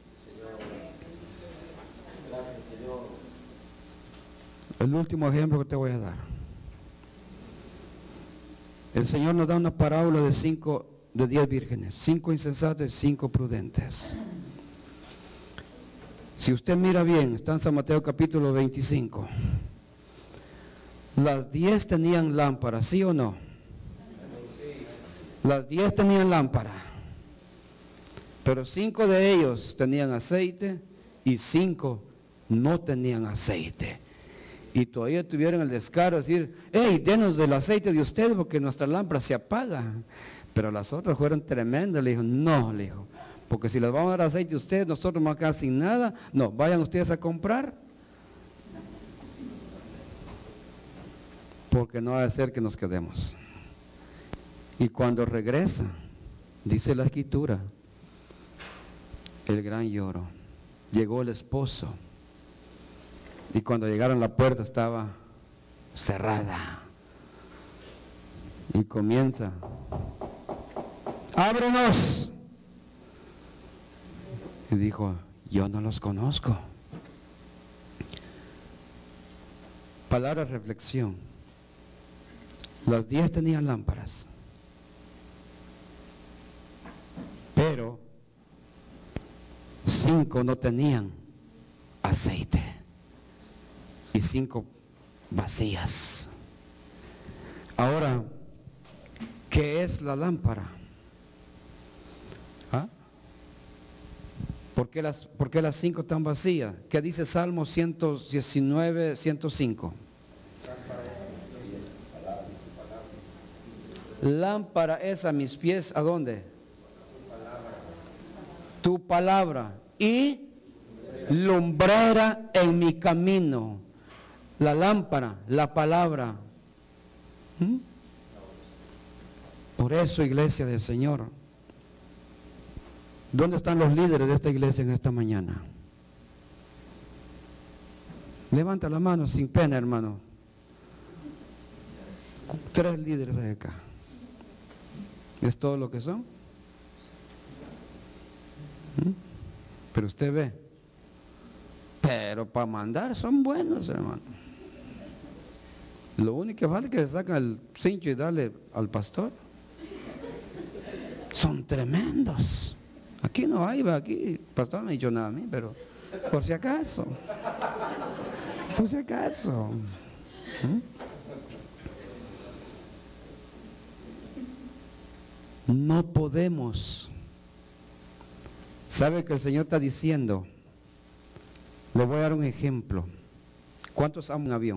El último ejemplo que te voy a dar. El Señor nos da una parábola de cinco, de diez vírgenes, cinco insensatas y cinco prudentes. Si usted mira bien, está en San Mateo capítulo veinticinco. Las diez tenían lámpara, ¿sí o no? Las diez tenían lámpara, pero cinco de ellos tenían aceite y cinco no tenían aceite. Y todavía tuvieron el descaro de decir, hey, denos del aceite de ustedes porque nuestra lámpara se apaga. Pero las otras fueron tremendas, le dijo, no, le dijo, porque si les vamos a dar aceite a ustedes, nosotros nos vamos a quedar sin nada. No, vayan ustedes a comprar, porque no va a ser que nos quedemos. Y cuando regresa, dice la escritura, el gran lloro. Llegó el esposo. Y cuando llegaron la puerta estaba cerrada. Y comienza, ábrenos. Y dijo, yo no los conozco. Palabra de reflexión. Las diez tenían lámparas, pero cinco no tenían aceite y cinco vacías. Ahora, ¿qué es la lámpara? ¿Ah? ¿Por qué las, por qué las cinco están vacías? ¿Qué dice Salmo ciento diecinueve, ciento cinco? Lámpara es a mis pies, ¿a dónde? Tu palabra. Y lumbrera en mi camino. La lámpara, la palabra. ¿Mm? Por eso, iglesia del Señor, ¿dónde están los líderes de esta iglesia en esta mañana? Levanta la mano sin pena, hermano. Tres líderes de acá. ¿Es todo lo que son? ¿Mm? Pero usted ve. Pero para mandar son buenos, hermano. Lo único que falta es que se sacan el cincho y darle al pastor. Son tremendos. Aquí no hay, aquí el pastor no me ha dicho nada a mí, pero por si acaso. Por si acaso. ¿Mm? No podemos. ¿Sabe que el Señor está diciendo? Le voy a dar un ejemplo. ¿Cuántos aman un avión?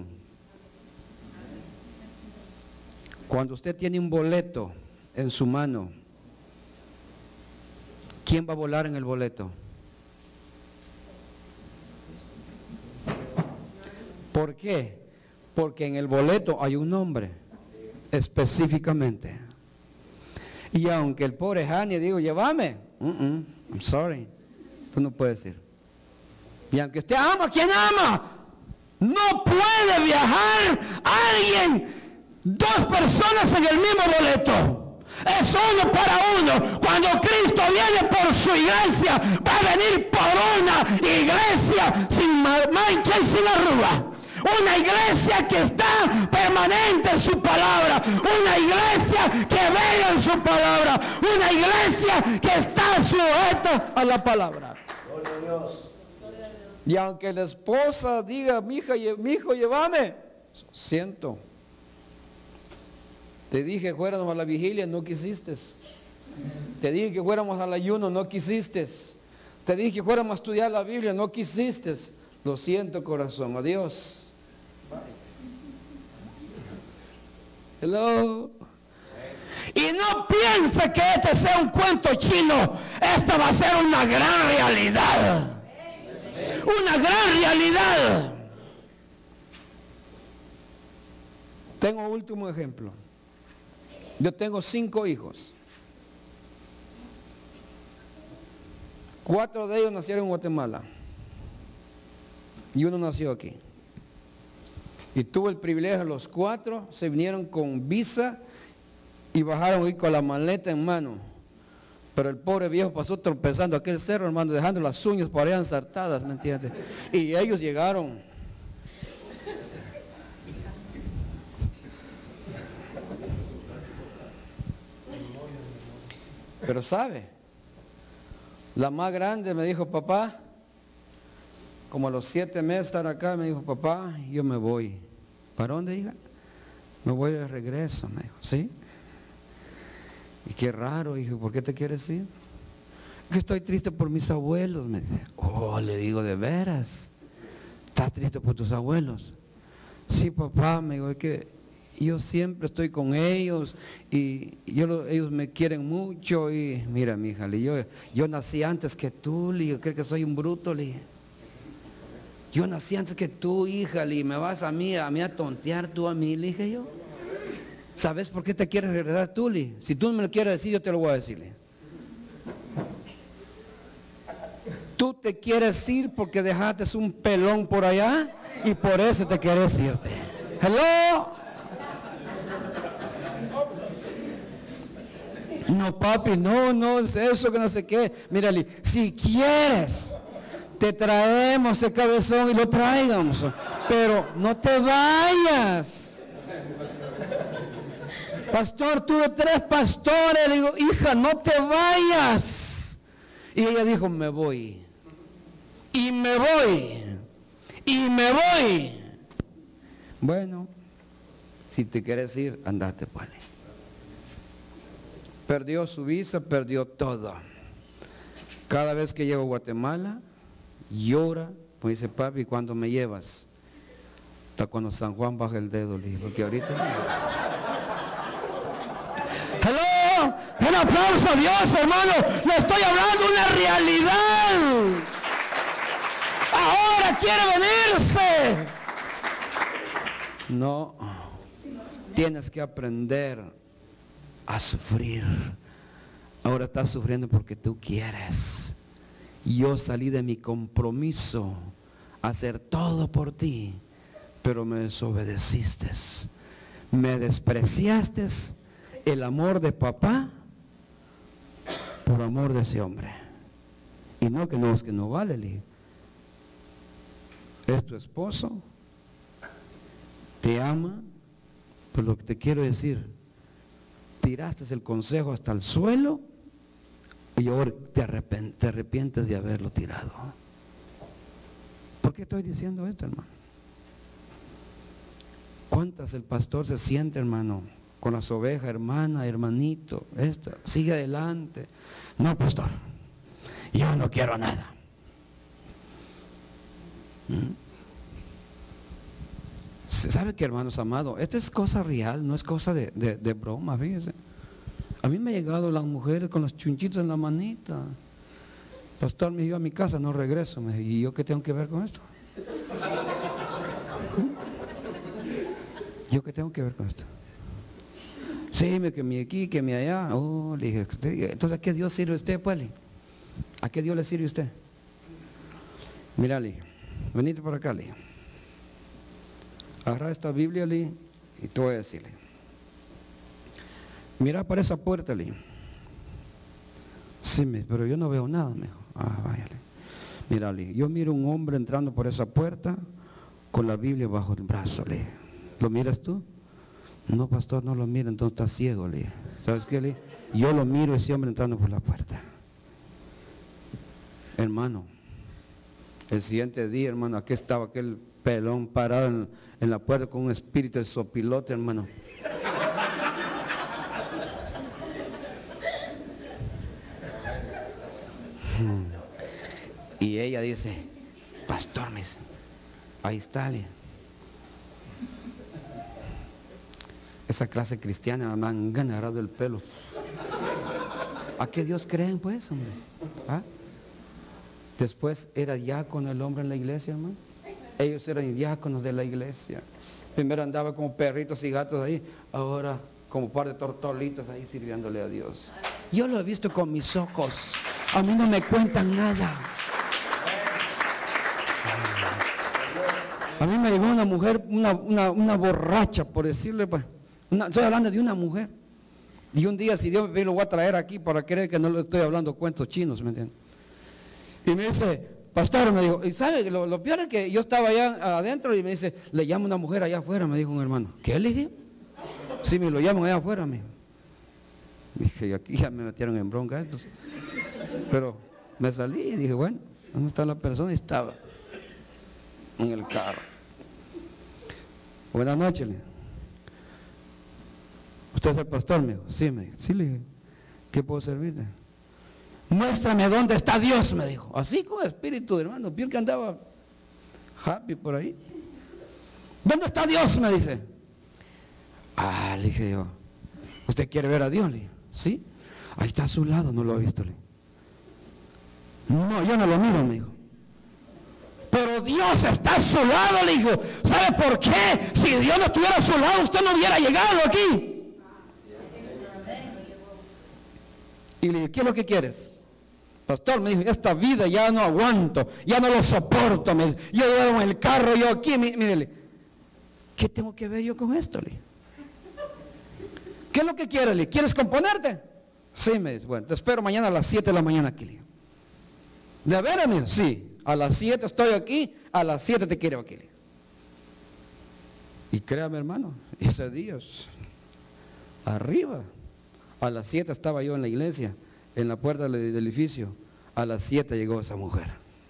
Cuando usted tiene un boleto en su mano, ¿quién va a volar en el boleto? ¿Por qué? Porque en el boleto hay un nombre específicamente. Y aunque el pobre Jani digo, llévame, uh -uh, I'm sorry, tú no puedes ir. Y aunque usted ama, ¿quién ama? No puede viajar alguien, dos personas en el mismo boleto. Es uno para uno. Cuando Cristo viene por su iglesia, va a venir por una iglesia sin mancha y sin arruga. Una iglesia que está permanente en su palabra. Una iglesia iglesia que vela en su palabra, una iglesia que está sujeta a la palabra. Gloria a Dios. Y aunque la esposa diga, mi hija, mi hijo, llévame, siento. Te dije que fuéramos a la vigilia, no quisiste. Te dije que fuéramos al ayuno, no quisiste. Te dije que fuéramos a estudiar la Biblia, no quisiste. Lo siento, corazón, adiós. Hello. Y no piense que este sea un cuento chino. Esta va a ser una gran realidad. Una gran realidad. Tengo un último ejemplo. Yo tengo cinco hijos. Cuatro de ellos nacieron en Guatemala. Y uno nació aquí. Y tuve el privilegio, los cuatro se vinieron con visa y bajaron hoy con la maleta en mano. Pero el pobre viejo pasó tropezando aquel cerro, hermano, dejando las uñas por allá ensartadas, ¿me entiendes? Y ellos llegaron. Pero sabe, la más grande me dijo, papá, como a los siete meses de estar acá, me dijo, papá, yo me voy. ¿Para dónde, hija? Me voy de regreso, me dijo, ¿sí? Y qué raro, hijo, ¿por qué te quieres ir? Que estoy triste por mis abuelos, me dice. Oh, le digo, ¿de veras? ¿Estás triste por tus abuelos? Sí, papá, me digo, es que yo siempre estoy con ellos y yo lo, ellos me quieren mucho y mira, mi hija, yo, yo nací antes que tú, le digo, ¿crees que soy un bruto? Le dije. Yo nací antes que tú, hija, le dije, me vas a mí, a mí a tontear tú a mí, le dije yo. ¿Sabes por qué te quieres regresar tú, Lee? Si tú no me lo quieres decir, yo te lo voy a decirle. Tú te quieres ir porque dejaste un pelón por allá y por eso te quieres irte. Hello. No, papi, no, no, es eso que no sé qué. Mírale, si quieres, te traemos ese cabezón y lo traigamos. Pero no te vayas. Pastor, tuve tres pastores. Le digo, hija, no te vayas. Y ella dijo, me voy. Y me voy. Y me voy. Bueno, si te quieres ir, andate, pues. Perdió su visa, perdió todo. Cada vez que llego a Guatemala, llora. Pues dice, papi, ¿cuándo me llevas? Hasta cuando San Juan baja el dedo, le digo, porque ahorita... ¡Hello! Un aplauso a Dios, hermano. Le estoy hablando de una realidad. Ahora quiere venirse. No. Tienes que aprender a sufrir. Ahora estás sufriendo porque tú quieres. Yo salí de mi compromiso a hacer todo por ti, pero me desobedeciste. Me despreciaste el amor de papá por amor de ese hombre. Y no que no, es que no vale, le digo. Es tu esposo, te ama, pero lo que te quiero decir, tiraste el consejo hasta el suelo y ahora te, arrepent, te arrepientes de haberlo tirado. ¿Por qué estoy diciendo esto, hermano? ¿Cuántas el pastor se siente, hermano, con las ovejas, hermana, hermanito, esto, sigue adelante? No, pastor, yo no quiero nada. ¿Mm? ¿Se sabe qué, hermanos amados? Esta es cosa real, no es cosa de, de, de broma, fíjese. A mí me han llegado las mujeres con los chunchitos en la manita. Pastor, me iba a mi casa, no regreso. Me dije, ¿y yo qué tengo que ver con esto? ¿Yo qué tengo que ver con esto? Sí, me que mi aquí, que mi allá. Oh, le dije, entonces ¿a qué Dios sirve usted, pues? ¿A qué Dios le sirve usted? Mira, le dije, venite por acá, le dije. Agarra esta Biblia, le dije, y te voy a decirle. Mira para esa puerta, le dije. Sí, me, pero yo no veo nada, me dijo. Ah, váyale. Mira, le dije, yo miro un hombre entrando por esa puerta con la Biblia bajo el brazo, le dije. ¿Lo miras tú? No, pastor, no lo mira, entonces está ciego, le dije. ¿Sabes qué, le dije? Yo lo miro ese hombre entrando por la puerta. Hermano, el siguiente día, hermano, aquí estaba aquel pelón parado en, en la puerta con un espíritu de sopilote, hermano. Y ella dice, pastor, me dice, ahí está, le. Esa clase cristiana me han agarrado el pelo. ¿A qué Dios creen, pues, hombre? ¿Ah? Después era diácono el hombre en la iglesia, hermano. Ellos eran diáconos de la iglesia. Primero andaba como perritos y gatos ahí, ahora como par de tortolitas ahí sirviéndole a Dios. Yo lo he visto con mis ojos. A mí no me cuentan nada. A mí me llegó una mujer, una, una, una borracha, por decirle, pues. Una, estoy hablando de una mujer. Y un día, si Dios me lo voy a traer aquí para creer que no le estoy hablando cuentos chinos, ¿me entiendes? Y me dice, pastor, me dijo, y sabe, lo, lo peor es que yo estaba allá adentro y me dice, le llamo una mujer allá afuera, me dijo un hermano. ¿Qué le dije? Sí, me lo llaman allá afuera, me dijo. Dije, aquí ya me metieron en bronca estos. Pero me salí y dije, bueno, ¿dónde está la persona? Y estaba en el carro. Buenas noches, le dije. ¿Usted es el pastor? Me dijo, sí, me dijo, sí, le dije, ¿qué puedo servirle? Muéstrame dónde está Dios, me dijo. Así con espíritu, hermano, vio que andaba happy por ahí. ¿Dónde está Dios? Me dice. Ah, le dije yo, ¿usted quiere ver a Dios? Le dije, sí, ahí está a su lado, no lo ha visto. Le dije, no, yo no lo miro, me dijo. Pero Dios está a su lado, le dijo. ¿Sabe por qué? Si Dios no estuviera a su lado, usted no hubiera llegado aquí. Y le dije, ¿qué es lo que quieres? Pastor, me dijo, esta vida ya no aguanto, ya no lo soporto. Me dice, yo llevo en el carro, yo aquí, mírele. ¿Qué tengo que ver yo con esto? Le dije, ¿qué es lo que quieres? Le? ¿Quieres componerte? Sí, me dice, bueno, te espero mañana a las siete de la mañana aquí. Le dije, ¿de veras, me dijo? Sí, a las siete estoy aquí, a las siete te quiero aquí. Le dije. Y créame, hermano, ese día, arriba, a las siete estaba yo en la iglesia, en la puerta del edificio, a las siete llegó esa mujer.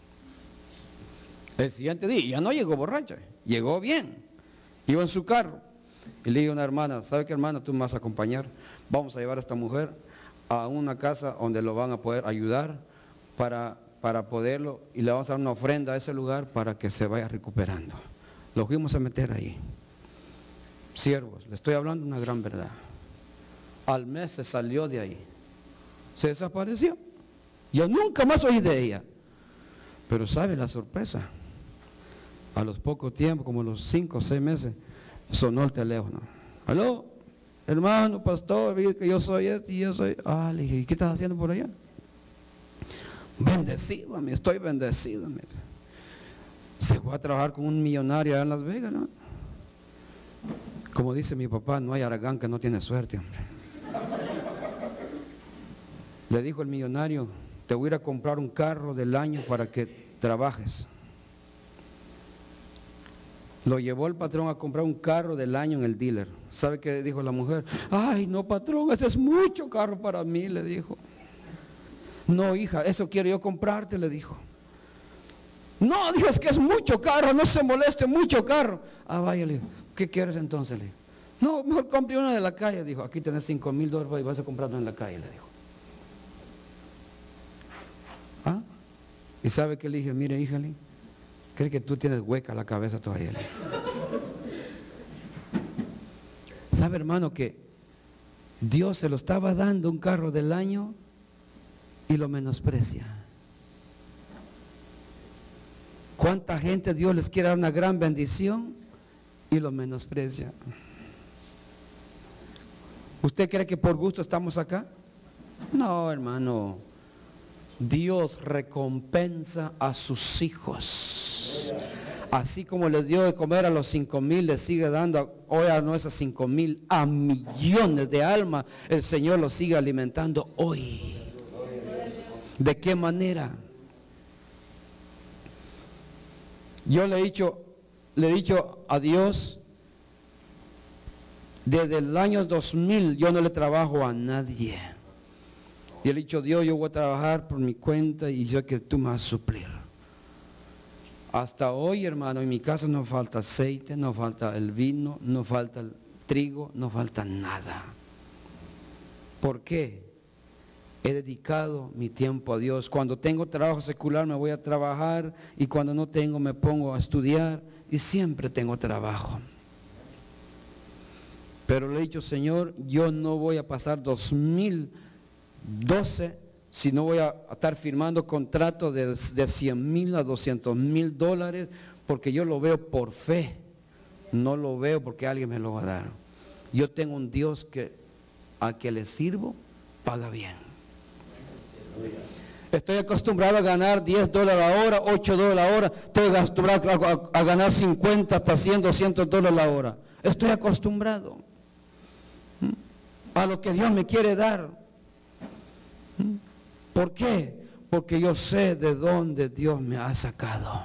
El siguiente día, ya no llegó borracha, llegó bien, iba en su carro. Y le dije a una hermana, ¿sabe qué, hermana? Tú me vas a acompañar, vamos a llevar a esta mujer a una casa donde lo van a poder ayudar para, para poderlo, y le vamos a dar una ofrenda a ese lugar para que se vaya recuperando. Lo fuimos a meter ahí. Siervos, le estoy hablando una gran verdad. Al mes se salió de ahí, se desapareció. Yo nunca más oí de ella. Pero ¿sabe la sorpresa? A los pocos tiempos, como los cinco o seis meses, sonó el teléfono. Aló, hermano, pastor, que yo soy este y yo soy. Ah, le dije, ¿y qué estás haciendo por allá? Bendecido, me estoy bendecido. Me. Se fue a trabajar con un millonario allá en Las Vegas, ¿no? Como dice mi papá, no hay aragán que no tiene suerte, hombre. Le dijo el millonario, te voy a ir a comprar un carro del año para que trabajes. Lo llevó el patrón a comprar un carro del año en el dealer. ¿Sabe qué dijo la mujer? Ay, no, patrón, ese es mucho carro para mí, le dijo. No, hija, eso quiero yo comprarte, le dijo. No, dijo, es que es mucho carro, no se moleste, mucho carro. Ah, vaya, le dijo, ¿qué quieres entonces? Le dijo, no, mejor compre una de la calle. Dijo, aquí tenés cinco mil dólares y vas a comprarlo en la calle, le dijo. ¿Ah? ¿Y sabe qué le dije? Mire, hija, le cree que tú tienes hueca la cabeza todavía. Le. ¿Sabe, hermano, que Dios se lo estaba dando un carro del año y lo menosprecia? ¿Cuánta gente Dios les quiere dar una gran bendición y lo menosprecia? ¿Usted cree que por gusto estamos acá? No, hermano. Dios recompensa a sus hijos. Así como le dio de comer a los cinco mil, le sigue dando hoy a nuestros cinco mil, a millones de almas. El Señor los sigue alimentando hoy. ¿De qué manera? Yo le he dicho, le he dicho a Dios, Desde el año dos mil yo no le trabajo a nadie. Y le he dicho, Dios, yo voy a trabajar por mi cuenta y yo sé que tú me vas a suplir. Hasta hoy, hermano, en mi casa no falta aceite, no falta el vino, no falta el trigo, no falta nada. ¿Por qué? He dedicado mi tiempo a Dios. Cuando tengo trabajo secular me voy a trabajar y cuando no tengo me pongo a estudiar y siempre tengo trabajo. Pero le he dicho, Señor, yo no voy a pasar dos mil doce si no voy a estar firmando contratos de, de cien mil a doscientos mil dólares, porque yo lo veo por fe, no lo veo porque alguien me lo va a dar. Yo tengo un Dios que al que le sirvo paga bien. Estoy acostumbrado a ganar diez dólares la hora, ocho dólares la hora, estoy acostumbrado a, a, a ganar cincuenta hasta cien, doscientos dólares la hora. Estoy acostumbrado a lo que Dios me quiere dar. ¿Por qué? Porque yo sé de dónde Dios me ha sacado.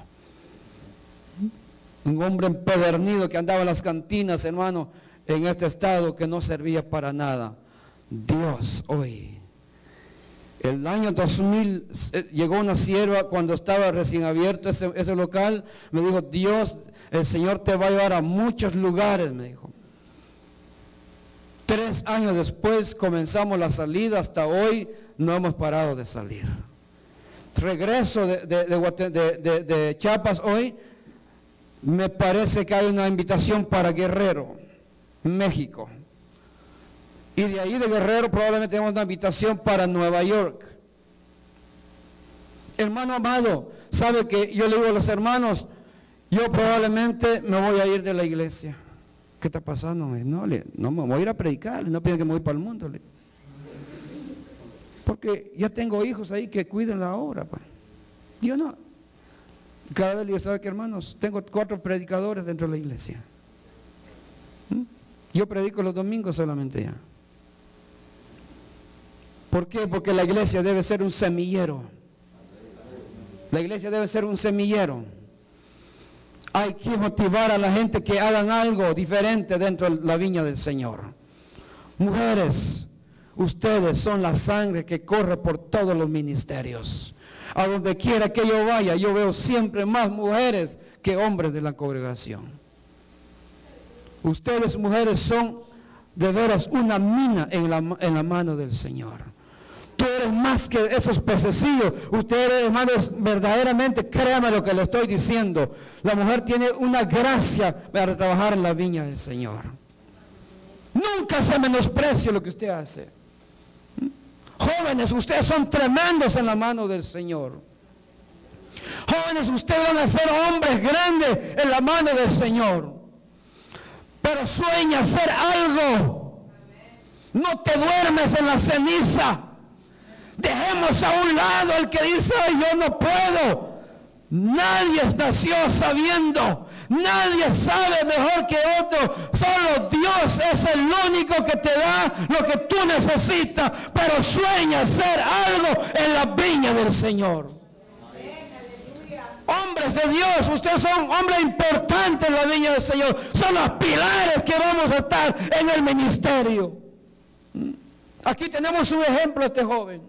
Un hombre empedernido que andaba en las cantinas, hermano, en este estado que no servía para nada. Dios hoy, el año dos mil, llegó una sierva cuando estaba recién abierto ese, ese local, me dijo, Dios, el Señor te va a llevar a muchos lugares, me dijo. Tres años después comenzamos la salida, hasta hoy no hemos parado de salir. Regreso de, de, de, de, de Chiapas hoy, me parece que hay una invitación para Guerrero, México. Y de ahí de Guerrero probablemente tenemos una invitación para Nueva York. Hermano amado, sabe que yo le digo a los hermanos, yo probablemente me voy a ir de la iglesia. ¿Qué está pasando? No, le, no me voy a ir a predicar, no piensen que me voy para el mundo. Le. Porque ya tengo hijos ahí que cuiden la obra. Pues. Yo no. Cada vez le digo, ¿sabe qué, hermanos? Tengo cuatro predicadores dentro de la iglesia. ¿Mm? Yo predico los domingos solamente ya. ¿Por qué? Porque la iglesia debe ser un semillero. La iglesia debe ser un semillero. Hay que motivar a la gente que hagan algo diferente dentro de la viña del Señor. Mujeres, ustedes son la sangre que corre por todos los ministerios. A donde quiera que yo vaya, yo veo siempre más mujeres que hombres de la congregación. Ustedes, mujeres, son de veras una mina en la, en la mano del Señor. Tú eres más que esos pececillos. Ustedes, hermanos, verdaderamente, créame lo que le estoy diciendo. La mujer tiene una gracia para trabajar en la viña del Señor. Nunca se menosprecie lo que usted hace. Jóvenes, ustedes son tremendos en la mano del Señor. Jóvenes, ustedes van a ser hombres grandes en la mano del Señor. Pero sueña hacer algo. No te duermes en la ceniza. Dejemos a un lado el que dice, ay, yo no puedo. Nadie nació sabiendo. Nadie sabe mejor que otro. Solo Dios es el único que te da lo que tú necesitas. Pero sueña hacer algo en la viña del Señor. Hombres de Dios, ustedes son hombres importantes en la viña del Señor. Son los pilares que vamos a estar en el ministerio. Aquí tenemos un ejemplo de este joven.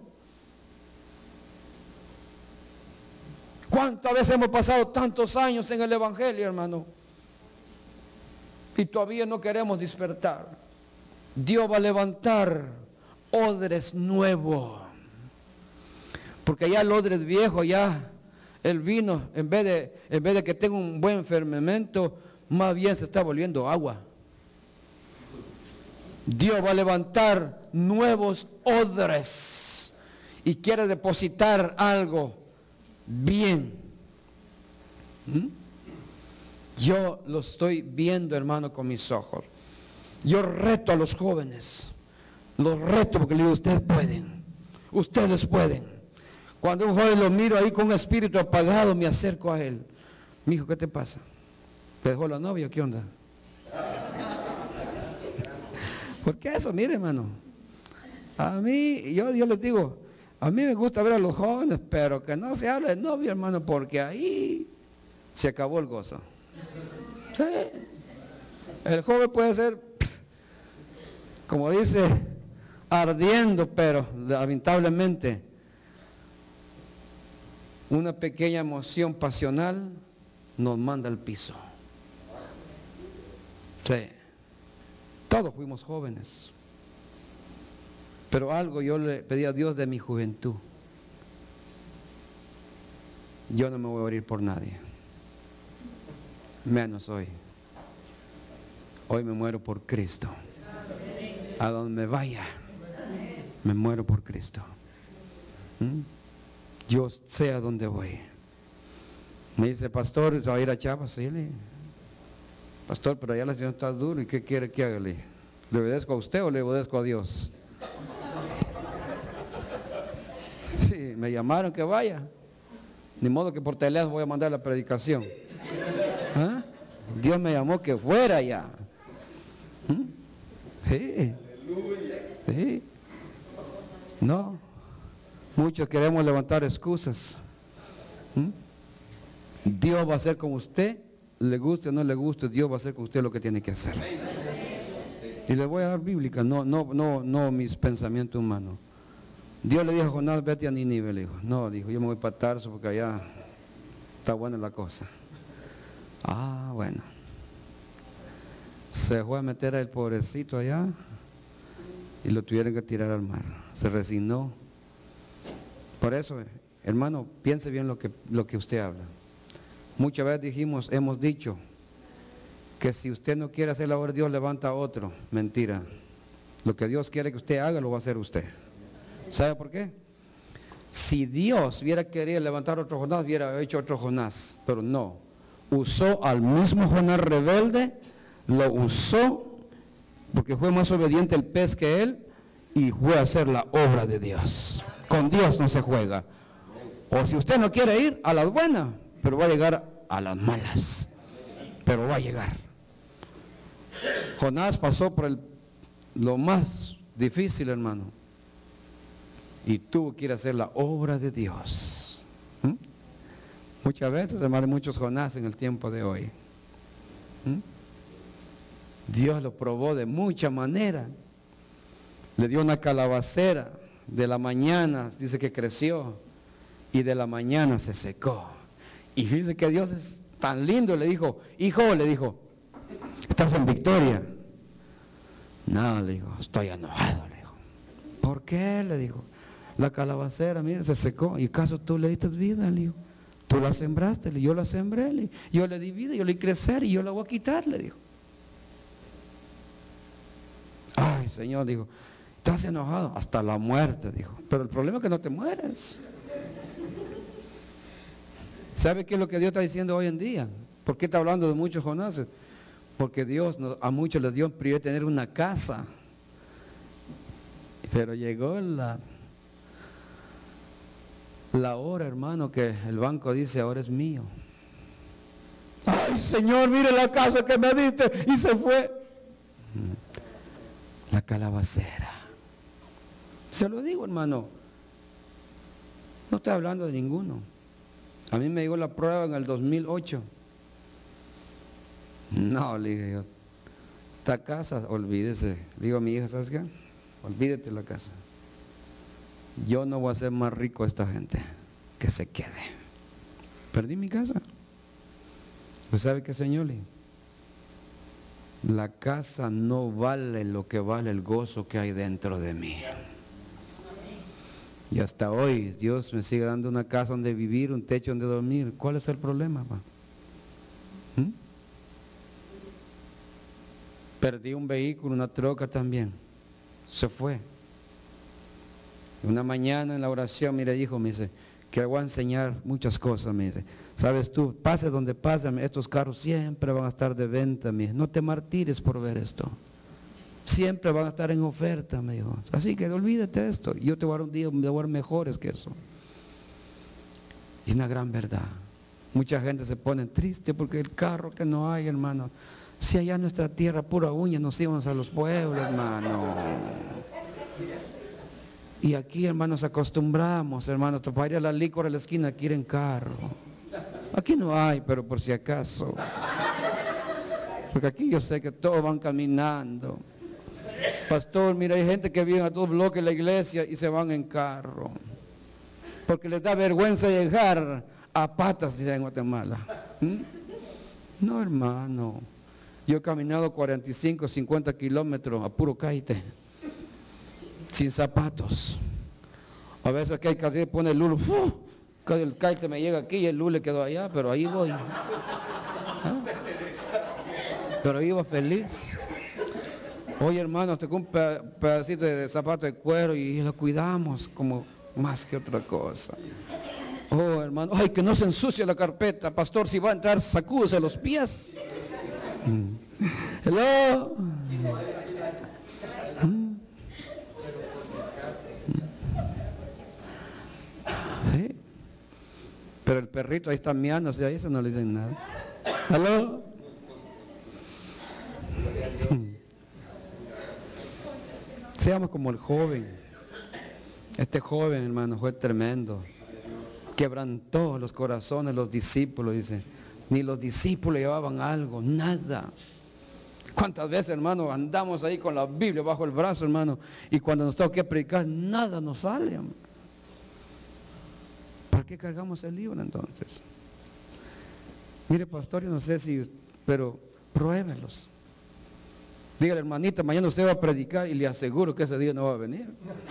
¿Cuántas veces hemos pasado tantos años en el Evangelio, hermano? Y todavía no queremos despertar. Dios va a levantar odres nuevos. Porque ya el odre es viejo, ya el vino, en vez de, en vez de que tenga un buen fermento, más bien se está volviendo agua. Dios va a levantar nuevos odres y quiere depositar algo bien. ¿Mm? Yo lo estoy viendo, hermano, con mis ojos. Yo reto a los jóvenes, los reto porque le digo, ustedes pueden, ustedes pueden. Cuando un joven lo miro ahí con un espíritu apagado, me acerco a él. Mi hijo, ¿qué te pasa? ¿Te dejó la novia? ¿Qué onda? ¿Por qué eso? Mire, hermano, a mí, yo, yo les digo, a mí me gusta ver a los jóvenes, pero que no se hable de novia, hermano, porque ahí se acabó el gozo. Sí. El joven puede ser como dice, ardiendo, pero lamentablemente una pequeña emoción pasional nos manda al piso. Sí, todos fuimos jóvenes, pero algo yo le pedí a Dios de mi juventud: yo no me voy a morir por nadie, menos hoy. Hoy me muero por Cristo. A donde me vaya, me muero por Cristo. ¿Mm? Yo sé a dónde voy. Me dice, pastor, ¿va a ir a Chiapas? Sí, le pastor, pero allá la ciudad está duro, ¿y qué quiere que haga? ¿Le, ¿Le obedezco a usted o le obedezco a Dios? Sí, me llamaron que vaya. Ni modo que por teléfono voy a mandar la predicación. ¿Ah? Dios me llamó que fuera ya. ¿Mm? Sí. Sí. No. Muchos queremos levantar excusas. ¿Mm? Dios va a hacer con usted, le guste o no le guste, Dios va a hacer con usted lo que tiene que hacer. Y le voy a dar bíblica, no, no, no, no mis pensamientos humanos. Dios le dijo a Jonás, vete a Nínive, le dijo. No, dijo, yo me voy para Tarso porque allá está buena la cosa. Ah, bueno. Se fue a meter al pobrecito allá y lo tuvieron que tirar al mar. Se resignó. Por eso, hermano, piense bien lo que, lo que usted habla. Muchas veces dijimos, hemos dicho que si usted no quiere hacer la obra de Dios, levanta a otro. Mentira. Lo que Dios quiere que usted haga, lo va a hacer usted. ¿Sabe por qué? Si Dios hubiera querido levantar otro Jonás, hubiera hecho otro Jonás, pero no. Usó al mismo Jonás rebelde, lo usó porque fue más obediente el pez que él y fue a hacer la obra de Dios. Con Dios no se juega. O si usted no quiere ir, a las buenas, pero va a llegar a las malas, pero va a llegar. Jonás pasó por el, lo más difícil, hermano, y tuvo que ir a hacer la obra de Dios. ¿Mm? Muchas veces, hermano, muchos Jonás en el tiempo de hoy. ¿Mm? Dios lo probó de mucha manera. Le dio una calabacera, de la mañana dice que creció y de la mañana se secó. Y dice que Dios es tan lindo, le dijo, hijo, le dijo, ¿estás en victoria? No, le dijo, estoy enojado, le dijo. ¿Por qué? Le dijo, la calabacera, mire, se secó. ¿Y acaso tú le diste vida? Le dijo, tú la sembraste, le, yo la sembré, le, yo le di vida, yo le di crecer y yo la voy a quitar, le dijo. Ay, Señor, dijo, ¿estás enojado? Hasta la muerte, dijo. Pero el problema es que no te mueres. ¿Sabe qué es lo que Dios está diciendo hoy en día? ¿Por qué está hablando de muchos Jonases? Porque Dios nos, a muchos les dio prioridad de tener una casa. Pero llegó la, la hora, hermano, que el banco dice, ahora es mío. Ay, Señor, mire la casa que me diste, y se fue. La calabacera. Se lo digo, hermano, no estoy hablando de ninguno. A mí me llegó la prueba en el dos mil ocho. No, le dije yo, esta casa, olvídese. Le digo a mi hija, ¿sabes qué? Olvídate la casa. Yo no voy a hacer más rico a esta gente, que se quede. Perdí mi casa. ¿Pues sabe qué, señor? La casa no vale lo que vale el gozo que hay dentro de mí. Y hasta hoy Dios me sigue dando una casa donde vivir, un techo donde dormir. ¿Cuál es el problema, pa? ¿Mm? Perdí un vehículo, una troca también. Se fue. Una mañana en la oración, mire, hijo, me dice, que le voy a enseñar muchas cosas, me dice. Sabes tú, pase donde pase, estos carros siempre van a estar de venta, me dice. No te martires por ver esto. Siempre van a estar en oferta, me dijo. Así que olvídate de esto. Yo te voy a dar un día, me voy a dar mejores que eso. Y una gran verdad. Mucha gente se pone triste porque el carro que no hay, hermano. Si allá en nuestra tierra, pura uña, nos íbamos a los pueblos, hermano. Y aquí, hermanos, acostumbramos, hermanos, para ir a la licor a la esquina quieren carro. Aquí no hay, pero por si acaso. Porque aquí yo sé que todos van caminando. Pastor, mira, hay gente que viene a dos bloques de la iglesia y se van en carro. Porque les da vergüenza llegar a patas, dice en Guatemala. ¿Mm? No, hermano. Yo he caminado cuarenta y cinco, cincuenta kilómetros a puro caite, sin zapatos. A veces que hay que pone el lulo, ¡uh! El caite me llega aquí y el lulo quedó allá, pero ahí voy. ¿Ah? Pero iba feliz. Oye, hermano, tengo un pedacito de zapato de cuero y lo cuidamos como más que otra cosa. Oh, hermano, ay, que no se ensucie la carpeta. Pastor, si va a entrar, sacúdese los pies. Mm. Hello. Mm. ¿Sí? Pero el perrito ahí está miando, o sea, a eso no le dicen nada. Hello. Seamos como el joven. Este joven, hermano, fue tremendo. Quebrantó los corazones, los discípulos, dice. Ni los discípulos llevaban algo, nada. ¿Cuántas veces, hermano, andamos ahí con la Biblia bajo el brazo, hermano? Y cuando nos toca predicar, nada nos sale, hermano. ¿Para qué cargamos el libro entonces? Mire, pastor, yo no sé si, pero pruébelos. Dígale, hermanita, mañana usted va a predicar y le aseguro que ese día no va a venir.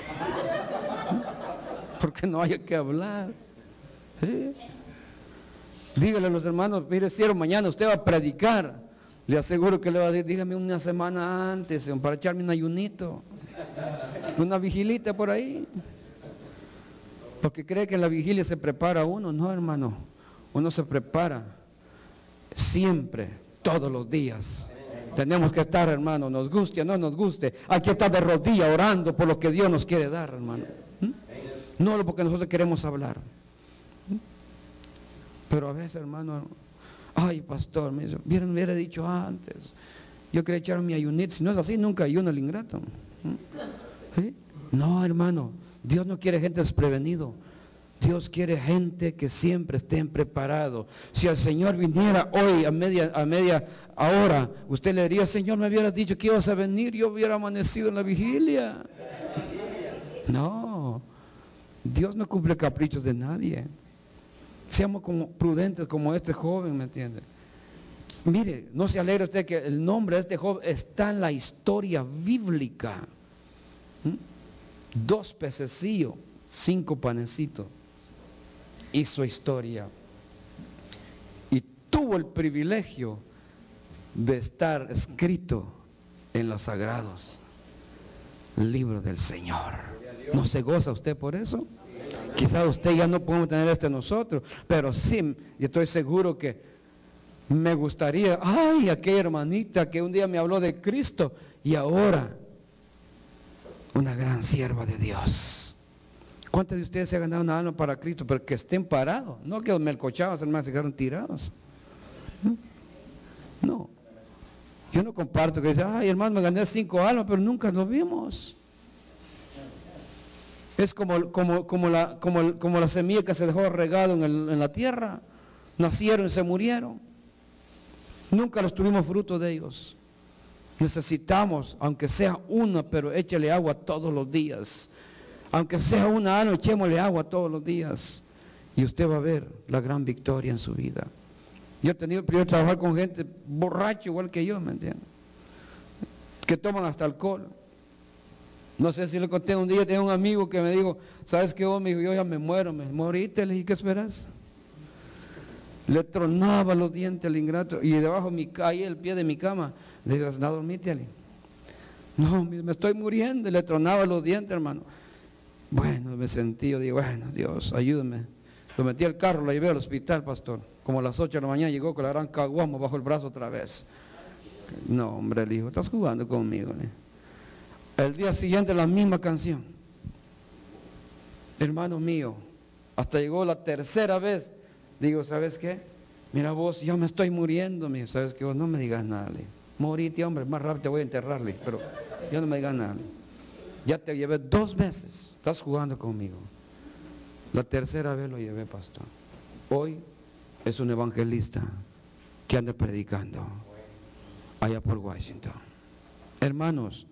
Porque no haya que hablar. ¿Sí? Dígale a los hermanos, mire, si mañana usted va a predicar, le aseguro que le va a decir, dígame una semana antes, para echarme un ayunito, una vigilita por ahí. Porque cree que en la vigilia se prepara uno. No, hermano, uno se prepara siempre, todos los días. Tenemos que estar, hermano, nos guste o no nos guste, hay que estar de rodillas orando por lo que Dios nos quiere dar, hermano. ¿Mm? No porque nosotros queremos hablar. ¿Mm? Pero a veces, hermano, ay, pastor, me dice, me hubiera dicho antes, yo quería echar mi ayunito. Si no es así, nunca ayuno el ingrato. ¿Mm? ¿Sí? No, hermano, Dios no quiere gente desprevenido. Dios quiere gente que siempre estén preparados. Si el Señor viniera hoy a media, a media hora, usted le diría, Señor, me hubieras dicho que ibas a venir, yo hubiera amanecido en la vigilia. No, Dios no cumple caprichos de nadie. Seamos como prudentes como este joven, ¿me entiende? Mire, no se alegre usted que el nombre de este joven está en la historia bíblica. ¿Mm? Dos pececillos, cinco panecitos. Hizo historia y tuvo el privilegio de estar escrito en los sagrados libros del Señor. ¿No se goza usted por eso? Quizás usted ya no podemos tener este nosotros, pero sí, y estoy seguro que me gustaría, ay, aquella hermanita que un día me habló de Cristo y ahora una gran sierva de Dios. ¿Cuántos de ustedes se han ganado una alma para Cristo? Pero que estén parados, no que los melcochados, hermanos, se quedaron tirados. No, yo no comparto que dice, ay, hermano, me gané cinco almas, pero nunca lo vimos. Es como, como, como, la, como, como la semilla que se dejó regado en, el, en la tierra, nacieron y se murieron. Nunca los tuvimos fruto de ellos. Necesitamos, aunque sea una, pero échale agua todos los días. Aunque sea una alma, echémosle agua todos los días y usted va a ver la gran victoria en su vida. Yo he tenido el privilegio de trabajar con gente borracha igual que yo, ¿me entiendes? Que toman hasta alcohol. No sé si le conté un día, tenía un amigo que me dijo, ¿sabes qué? Vos, me dijo, yo ya me muero, me moriste, le dije, ¿qué esperas? Le tronaba los dientes al ingrato y debajo de mi calle, el pie de mi cama, le dije, no, dormite, Ale. No, me estoy muriendo, y le tronaba los dientes, hermano. Bueno, me sentí, yo digo, bueno, Dios, ayúdame. Lo metí al carro, lo llevé al hospital, pastor. Como a las ocho de la mañana llegó con la gran caguama bajo el brazo otra vez. No, hombre, le dijo, estás jugando conmigo. ¿Eh? El día siguiente la misma canción. Hermano mío, hasta llegó la tercera vez. Digo, ¿sabes qué? Mira vos, ya me estoy muriendo, mío. ¿Sabes qué? Vos no me digas nada. Le. Morite, hombre, más rápido te voy a enterrarle, pero ya no me digas nada. Le. Ya te llevé dos veces. Estás jugando conmigo. La tercera vez lo llevé, pastor. Hoy es un evangelista que anda predicando allá por Washington. Hermanos,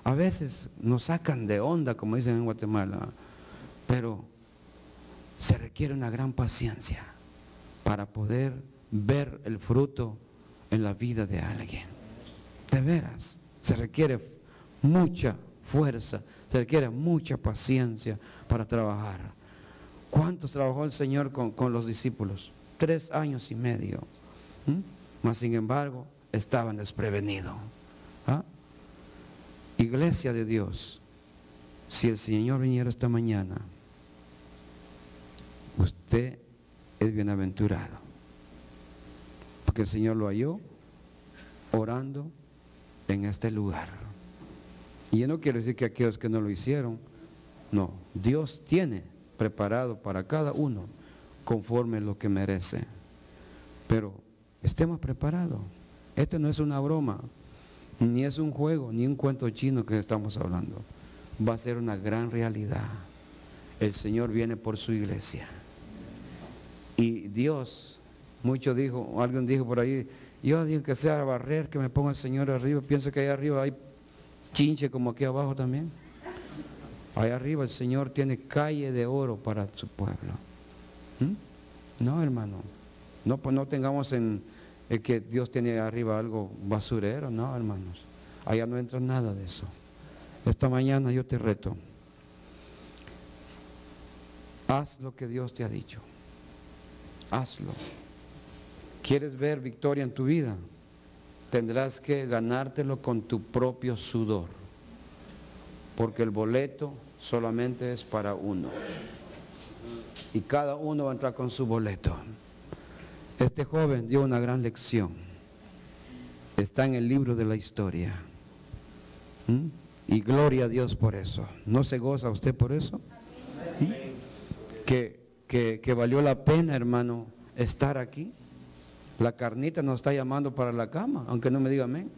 A veces nos sacan de onda, como dicen en Guatemala, pero se requiere una gran paciencia para poder ver el fruto en la vida de alguien. De veras, se requiere mucha fuerza, se requiere mucha paciencia para trabajar. ¿Cuántos trabajó el Señor con, con los discípulos? Tres años y medio. ¿Mm? Mas sin embargo, estaban desprevenidos. ¿Ah? Iglesia de Dios, si el Señor viniera esta mañana, usted es bienaventurado, porque el Señor lo halló orando en este lugar. Y yo no quiero decir que aquellos que no lo hicieron, no, Dios tiene preparado para cada uno conforme lo que merece, pero estemos preparados. Esto no es una broma, ni es un juego, ni un cuento chino que estamos hablando. Va a ser una gran realidad. El Señor viene por su iglesia. Y Dios, mucho dijo, alguien dijo por ahí, yo digo que sea barrer, que me ponga el Señor arriba. Pienso que allá arriba hay chinche como aquí abajo también. Allá arriba el Señor tiene calle de oro para su pueblo. ¿Mm? No, hermano, no, pues no tengamos en eh, que Dios tiene arriba algo basurero, no, hermanos. Allá no entra nada de eso. Esta mañana yo te reto, haz lo que Dios te ha dicho, hazlo. ¿Quieres ver victoria en tu vida? Tendrás que ganártelo con tu propio sudor, porque el boleto solamente es para uno, y cada uno va a entrar con su boleto. Este joven dio una gran lección, está en el libro de la historia. ¿Mm? Y gloria a Dios por eso. ¿No se goza usted por eso? ¿Mm? Que, que, que valió la pena, hermano, estar aquí. La carnita nos está llamando para la cama, aunque no me diga amén.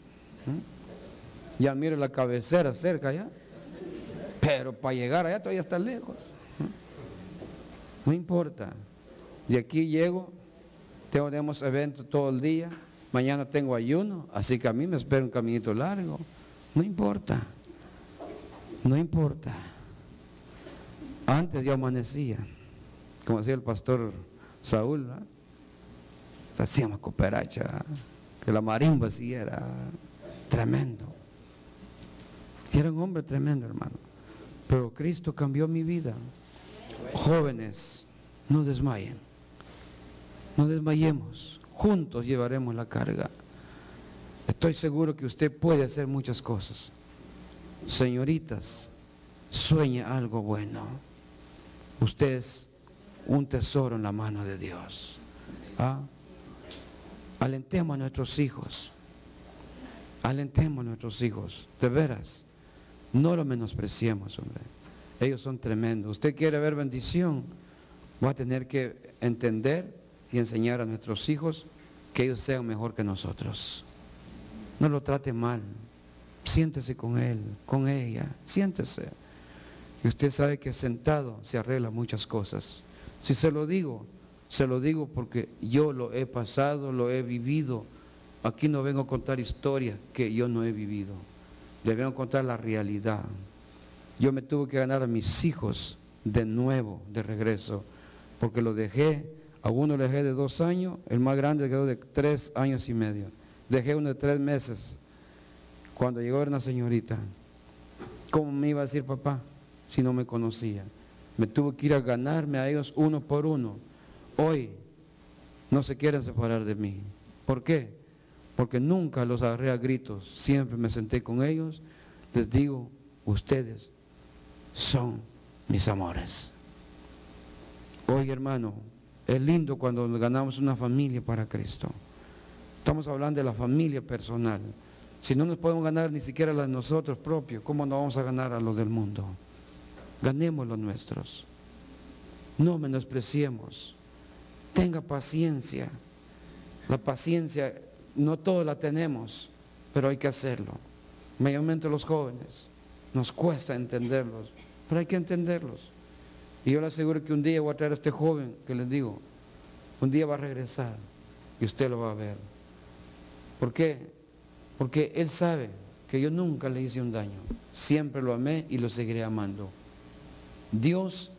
¿Mm? Ya mire la cabecera cerca ya, pero para llegar allá todavía está lejos. ¿Mm? No importa. De aquí llego, tenemos eventos todo el día, mañana tengo ayuno, así que a mí me espera un caminito largo. No importa, no importa. Antes yo amanecía, como decía el pastor Saúl, ¿verdad? Hacíamos cooperacha, que la marimba sí era tremendo. Y era un hombre tremendo, hermano. Pero Cristo cambió mi vida. Jóvenes, no desmayen, no desmayemos, juntos llevaremos la carga. Estoy seguro que usted puede hacer muchas cosas. Señoritas, sueñe algo bueno. Usted es un tesoro en la mano de Dios. ¿Ah? Alentemos a nuestros hijos, alentemos a nuestros hijos, de veras, no lo menospreciemos, hombre. Ellos son tremendos. Usted quiere ver bendición, va a tener que entender y enseñar a nuestros hijos que ellos sean mejor que nosotros. No lo trate mal, siéntese con él, con ella, siéntese. Y usted sabe que sentado se arreglan muchas cosas. Si se lo digo, se lo digo porque yo lo he pasado, lo he vivido. Aquí no vengo a contar historias que yo no he vivido. Le vengo a contar la realidad. Yo me tuve que ganar a mis hijos de nuevo, de regreso, porque lo dejé, a uno le dejé de dos años, el más grande quedó de tres años y medio. Dejé uno de tres meses. Cuando llegó era una señorita. ¿Cómo me iba a decir papá si no me conocía? Me tuve que ir a ganarme a ellos uno por uno. Hoy no se quieren separar de mí. ¿Por qué? Porque nunca los agarré a gritos, siempre me senté con ellos, les digo, ustedes son mis amores. Hoy, hermano, es lindo cuando nos ganamos una familia para Cristo. Estamos hablando de la familia personal. Si no nos podemos ganar ni siquiera la de nosotros propios, ¿cómo nos vamos a ganar a los del mundo? Ganemos los nuestros. No menospreciemos. Tenga paciencia. La paciencia no todos la tenemos, pero hay que hacerlo. Mayormente los jóvenes, nos cuesta entenderlos, pero hay que entenderlos. Y yo le aseguro que un día voy a traer a este joven que les digo, un día va a regresar y usted lo va a ver. ¿Por qué? Porque él sabe que yo nunca le hice un daño. Siempre lo amé y lo seguiré amando. Dios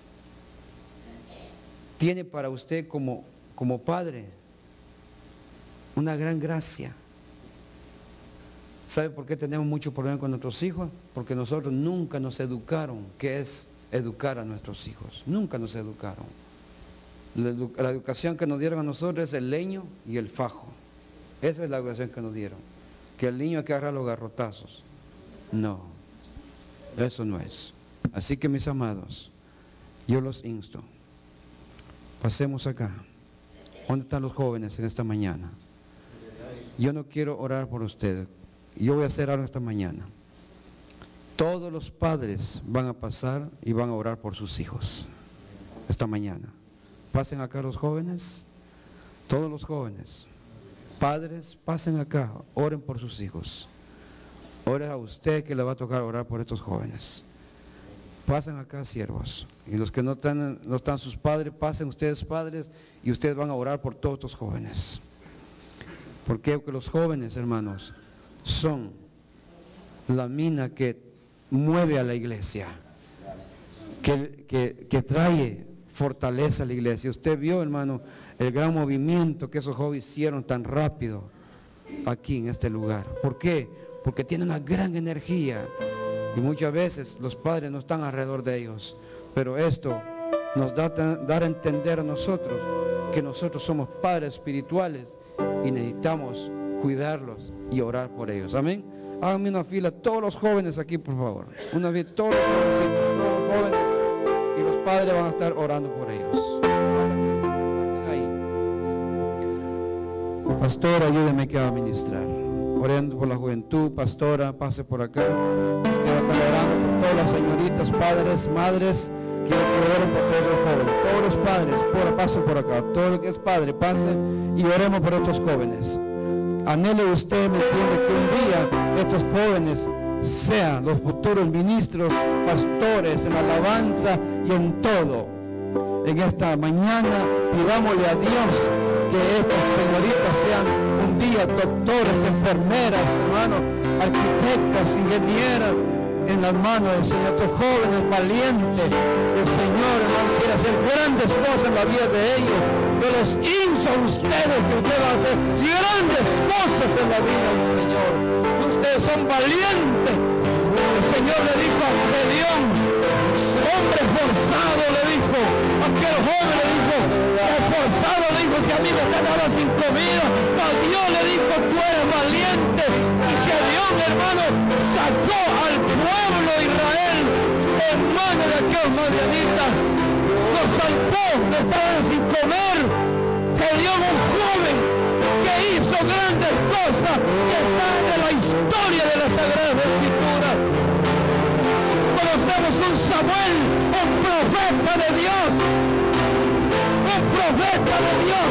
tiene para usted como, como padre una gran gracia. ¿Sabe por qué tenemos mucho problema con nuestros hijos? Porque nosotros nunca nos educaron, ¿qué es educar a nuestros hijos? Nunca nos educaron. La, edu la educación que nos dieron a nosotros es el leño y el fajo. Esa es la educación que nos dieron. Que el niño hay que agarrar los garrotazos. No, eso no es. Así que, mis amados, yo los insto. Pasemos acá. ¿Dónde están los jóvenes en esta mañana? Yo no quiero orar por ustedes. Yo voy a hacer algo esta mañana. Todos los padres van a pasar y van a orar por sus hijos esta mañana. Pasen acá los jóvenes, todos los jóvenes, padres, pasen acá, oren por sus hijos. Oren a usted que le va a tocar orar por estos jóvenes. Pasen acá, siervos, y los que no están, no están sus padres, pasen ustedes padres y ustedes van a orar por todos estos jóvenes. ¿Por qué? Porque los jóvenes, hermanos, son la mina que mueve a la iglesia, que, que, que trae fortaleza a la iglesia. Usted vio, hermano, el gran movimiento que esos jóvenes hicieron tan rápido aquí en este lugar. ¿Por qué? Porque tienen una gran energía y muchas veces los padres no están alrededor de ellos, pero esto nos da, dar a entender a nosotros que nosotros somos padres espirituales y necesitamos cuidarlos y orar por ellos. Amén. Háganme una fila, todos los jóvenes aquí, por favor. Una vez, todos los jóvenes, todos los jóvenes, y los padres van a estar orando por ellos. Ahí. Pastor, ayúdeme que va a ministrar. Orando por la juventud, pastora, pase por acá. Que va a estar orando por todas las señoritas, padres, madres. Quiero que oren por todos los jóvenes. Todos los padres, por, pasen por acá. Todo lo que es padre, pase y oremos por estos jóvenes. Anhele usted, ¿me entiende?, que un día estos jóvenes sean los futuros ministros, pastores, en alabanza y en todo. En esta mañana pidámosle a Dios que estas señoritas sean un día doctores, enfermeras, hermanos, arquitectas, ingenieras, en las manos del Señor. Estos jóvenes valientes, el Señor, hermano, quiere hacer grandes cosas en la vida de ellos. Yo los insto a ustedes que ustedes van a hacer grandes cosas en la vida del Señor. Ustedes son valientes. El Señor le dijo a Gedeón, hombre esforzado, le dijo, aquel joven le dijo, esforzado, le dijo, si a mí me están ahora sin comida, a Dios le dijo, tú eres valiente. Y Gedeón, hermano, sacó al pueblo de Israel en manos de aquellos madianitas, los salvó, no estaban sin comer. Gedeón, un joven que hizo grandes cosas, que está en la historia de la Sagrada Escritura. Conocemos un Samuel, un profeta de Dios, un profeta de Dios.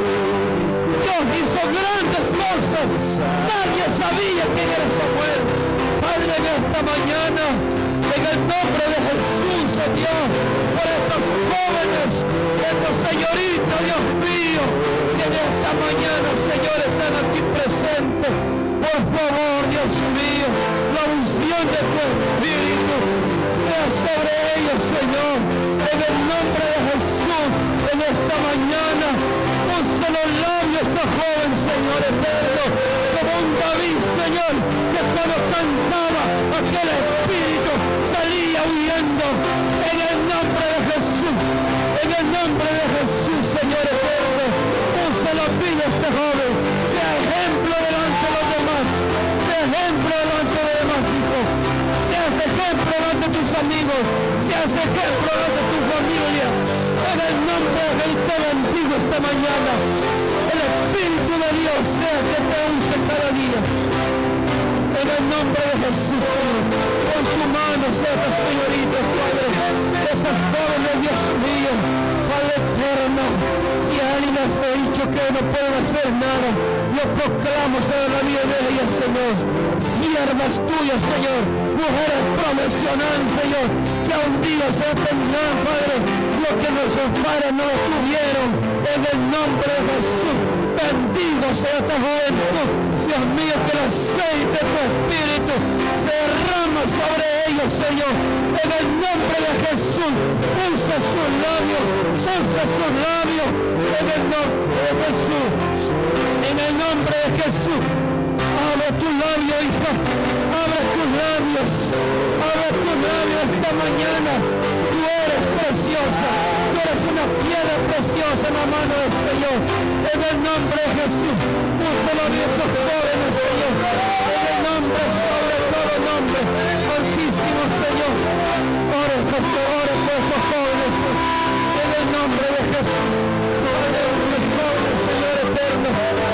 Dios hizo grandes cosas, nadie sabía quién era Samuel. Padre, en esta mañana, en el nombre de Jesús, oh Dios, por estos jóvenes, estas señoritas, Dios mío, que en esta mañana, Señor, están aquí presentes. Por favor, Dios mío, la unción de tu Espíritu sea sobre ellos, Señor, en el nombre de Jesús, en esta mañana. Ponce los labios esta joven, Señor eterno, como un David, Señor, que cuando cantaba aquel espíritu salía huyendo. En el nombre de Jesús, en el nombre de Jesús, Señor eterno, ponce la vida este joven, sea ejemplo delante de los demás, sea ejemplo delante de los demás hijos, seas ejemplo delante de tus amigos, seas ejemplo delante de tu familia. En el nombre de Jesús te bendigo esta mañana. El Espíritu de Dios sea que te use cada día. En el nombre de Jesús, Señor, con tu mano sea esta señorita, Padre, esas jóvenes, Dios mío, Padre eterno. Si alguien les ha dicho que no pueden hacer nada, yo proclamo sobre la vida de ellas, Señor, siervas tuyas, Señor, mujeres profesionales, Señor, que un día se tendrán, Padre, lo que nuestros padres no tuvieron. En el nombre de Jesús Bendigo sea esta juventud. Dios mío, que el aceite de tu Espíritu se derrama sobre ellos, Señor. En el nombre de Jesús, usa sus labios, usa sus labios. En el nombre de Jesús, en el nombre de Jesús. Abre tu labio, hija. Abre tus labios. Abre tus labios esta mañana. Tú eres preciosa. Tú eres una piedra preciosa en la mano del Señor. En el nombre de Jesús. Úsalo bien tus jóvenes, Señor. En el nombre, sobre todo nombre. Altísimo Señor. Ora, pastor, ora por estos jóvenes. En el nombre de Jesús. Ora por los jóvenes, Señor eterno.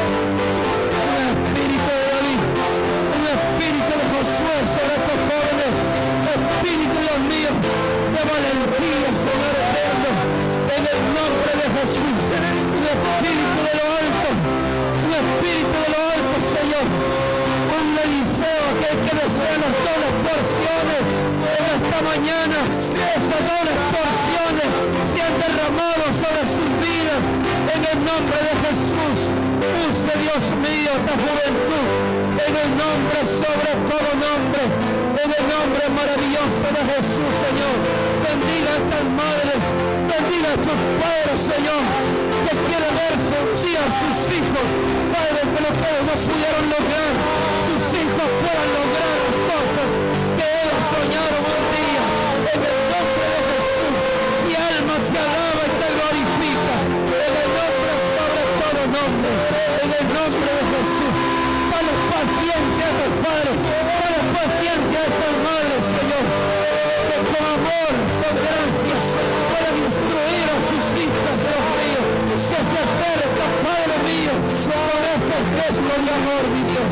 Espíritu de Josué sobre estos jóvenes, Espíritu Dios mío, de valentía, Señor eterno, en el nombre de Jesús, un Espíritu de lo alto, un Espíritu de lo alto, Señor, un Eliseo que, que desea las dobles porciones en esta mañana, esas dobles porciones se han derramado sobre sus vidas, en el nombre de Jesús. Use, Dios mío, esta juventud, en el nombre sobre todo nombre, en el nombre maravilloso de Jesús, Señor. Bendiga a estas madres, bendiga a estos padres, Señor, que quieren ver sí a sus hijos, Padre, que lo que no pudieron lograr, sus hijos puedan lograr las cosas que ellos soñaron un día, en el nombre de Jesús. Mi alma se alaba y te glorifica, en el nombre sobre todo nombre, en el nombre de Jesús. Dale paciencia a estos padres, dale paciencia a estas madres, Señor, que con amor, con gracia, puedan instruir a sus hijas, Dios mío, que se acerca, Padre mío, con ese gesto de amor, mi Dios.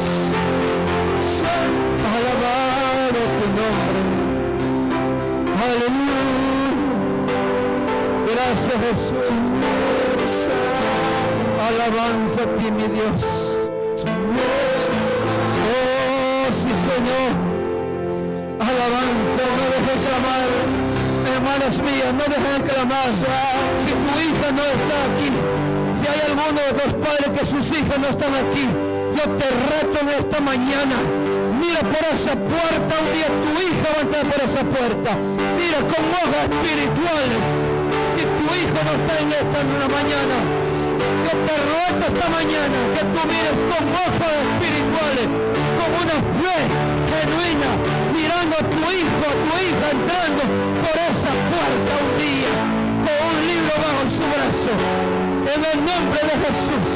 Alabado tu nombre. Aleluya. Gracias, Jesús. Alabanza a ti, mi Dios. Oh, sí, Señor. Alabanza, no dejes clamar. Hermanas mías, no dejen clamar. Si tu hija no está aquí, si hay alguno de los padres que sus hijas no están aquí, yo te reto en esta mañana. Mira por esa puerta, un día tu hija va a entrar por esa puerta. Mira con ojos espirituales. Si tu hijo no está en esta en una mañana, yo te ruego esta mañana que tú mires con ojos espirituales, con una fe genuina, mirando a tu hijo, a tu hija entrando por esa puerta un día, con un libro bajo su brazo. En el nombre de Jesús.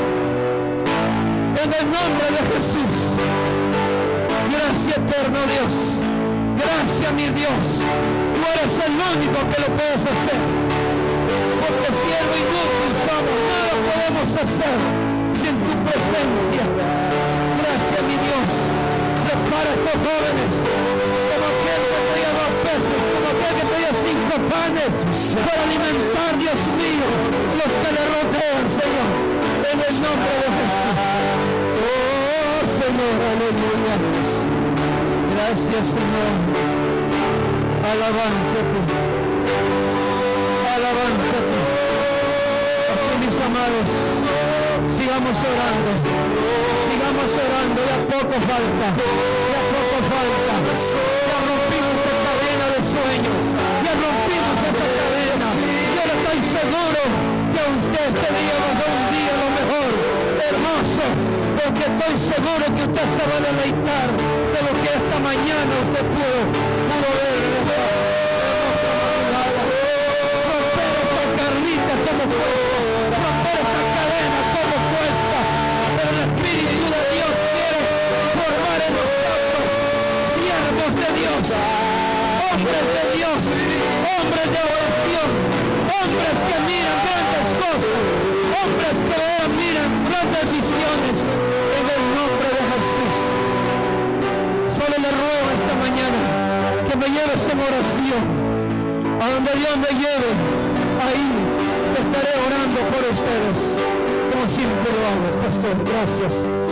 En el nombre de Jesús. Gracias, eterno Dios. Gracias, mi Dios. Tú eres el único que lo puedes hacer. Porque siervo inútil somos, nada podemos hacer sin tu presencia. Gracias, mi Dios. Prepara a estos jóvenes, como aquel que traía dos peces, como aquel que traía cinco panes, para alimentar, Dios mío, los que le rodean, Señor, en el nombre de Jesús. Oh, Señor, aleluya. Gracias, Señor. Alabanza a ti. Alabanza a ti. Así, mis amados, sigamos orando. Sigamos orando. Ya poco falta. Ya poco falta. Ya rompimos esa cadena de sueños. Ya rompimos esa cadena. Yo estoy seguro que usted este día va a ser un día lo mejor. Hermoso. Porque estoy seguro que usted se va a deleitar de lo que esta mañana usted pudo, pudo ver en esta hermosa madrugada. Romper esta carnita como cuesta, romper esta cadena como cuesta. Pero el Espíritu de Dios quiere formar en nosotros siervos de Dios, hombres de Dios, hombres de oración, hombres que miran grandes cosas, hombres que miran grandes visiones. En el nombre de Jesús. Solo le ruego esta mañana que me lleves en oración. A donde Dios me lleve, ahí estaré orando por ustedes. Como siempre lo hago, pastor. Gracias.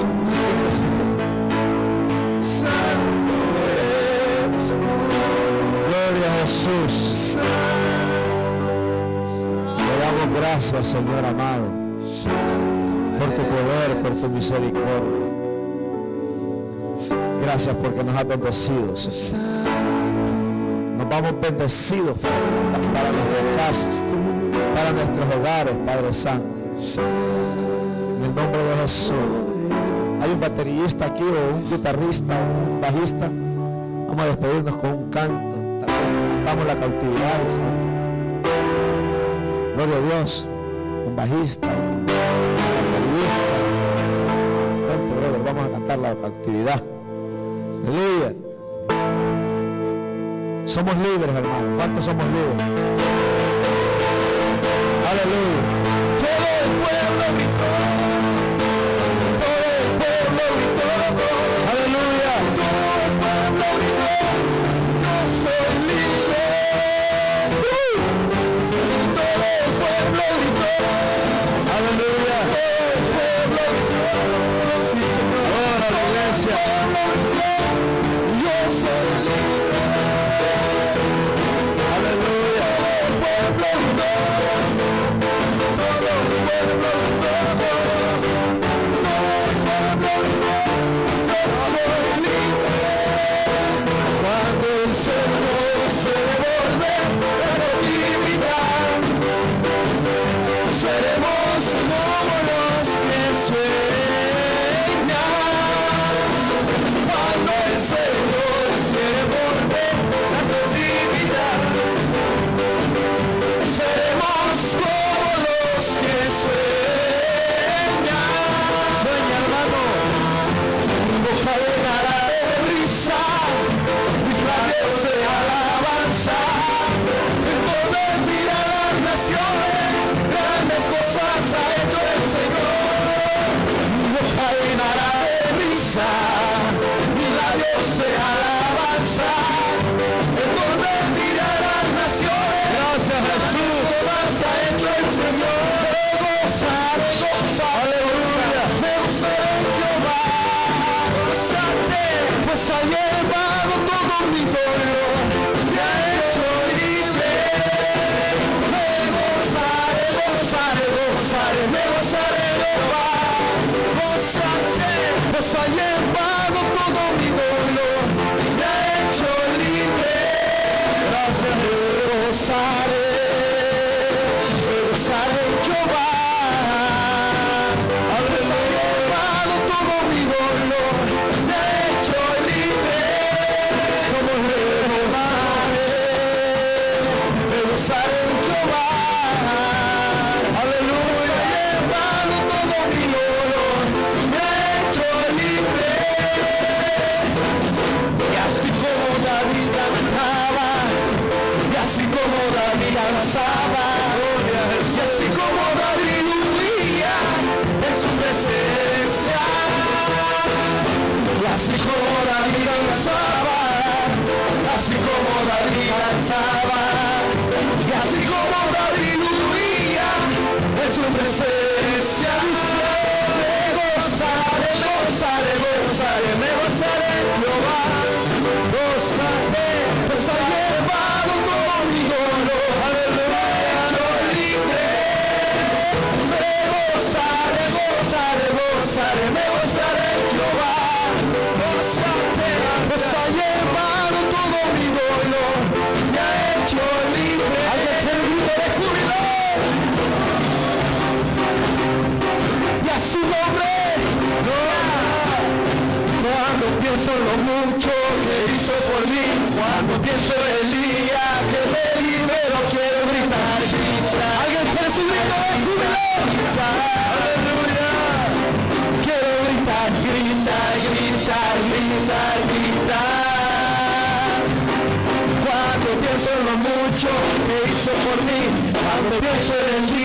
Gloria a Jesús. Le damos gracias, Señor amado. por tu poder, por tu misericordia. Gracias porque nos has bendecido, Señor. Nos vamos bendecidos para nuestras casas, para nuestros hogares, Padre Santo. En el nombre de Jesús. Hay un baterista aquí o un guitarrista, un bajista. Vamos a despedirnos con un canto. Cantamos la cautividad, Señor. Gloria a Dios. Un bajista, un baterista. Vente, brother, vamos a cantar la cautividad. Aleluya. Somos libres, hermano. ¿Cuántos somos libres? Aleluya. Todo el pueblo gritó. Todo el pueblo gritó. Aleluya. Todo el pueblo gritó. Yo soy libre. Uh. Todo el pueblo gritó. Aleluya. Todo el pueblo gritó. Sí, Señor. Ahora la iglesia. Yo soy libre. Aleluya. Todo el pueblo gritó. Todo el pueblo gritó. Todo el pueblo gritó. Yo soy libre. Cuando el Señor se devuelve la cautividad, seremos como los que sueñan. Cuando el Señor se devuelve la cautividad, seremos como los que sueñan. Sueña, hermano. Boca llenará de risa, mis labios de alabanza. Entonces dirán las naciones, grandes cosas ha hecho el Señor. Boca llenará de risa, mis labios de alabanza. Entonces dirán las naciones, gracias Jesús, cosas ha hecho el Señor. Me gozaré, gozaré, aleluya. Me gozaré en Jehová. Gozate, pues ha llevado todo mi dolor, me ha hecho libre. Me gozaré, gozaré, gozaré, me gozaré en Jehová. Gozate, pues ha llevado todo mi dolor, me ha hecho libre. Gracias, me gozaré, me gozaré en Jehová. Pues ha llevado todo mi dolor, me ha hecho libre. Somos libres, me gozaré en Jehová. Aleluya. Ha llevado todo mi dolor, me ha hecho libre. Y así como David cantaba, y así como David danzaba, y así como David huía en su presencia, y así como David danzaba, así como David danzaba, y así como David huía en su presencia, me gozaré, gozaré, gozaré, me gozaré en Jehová. Gozaré, pues ha llevado todo mi dolor, me ha hecho libre. Me gozaré, gozaré, gozaré, me gozaré en Jehová. Gozate, pues ha llevado todo mi dolor, me ha hecho libre. Alguien tiene un grito de júbilo. Y a su nombre, cuando pienso en lo mucho que hizo por mí, cuando pienso en el día que me liberó, quiero gritar, gritar. Alguien tiene su grito de júbilo. Aleluya. Quiero gritar, gritar, gritar, gritar, gritar. Cuando pienso en lo mucho que hizo por mí, cuando pienso en el día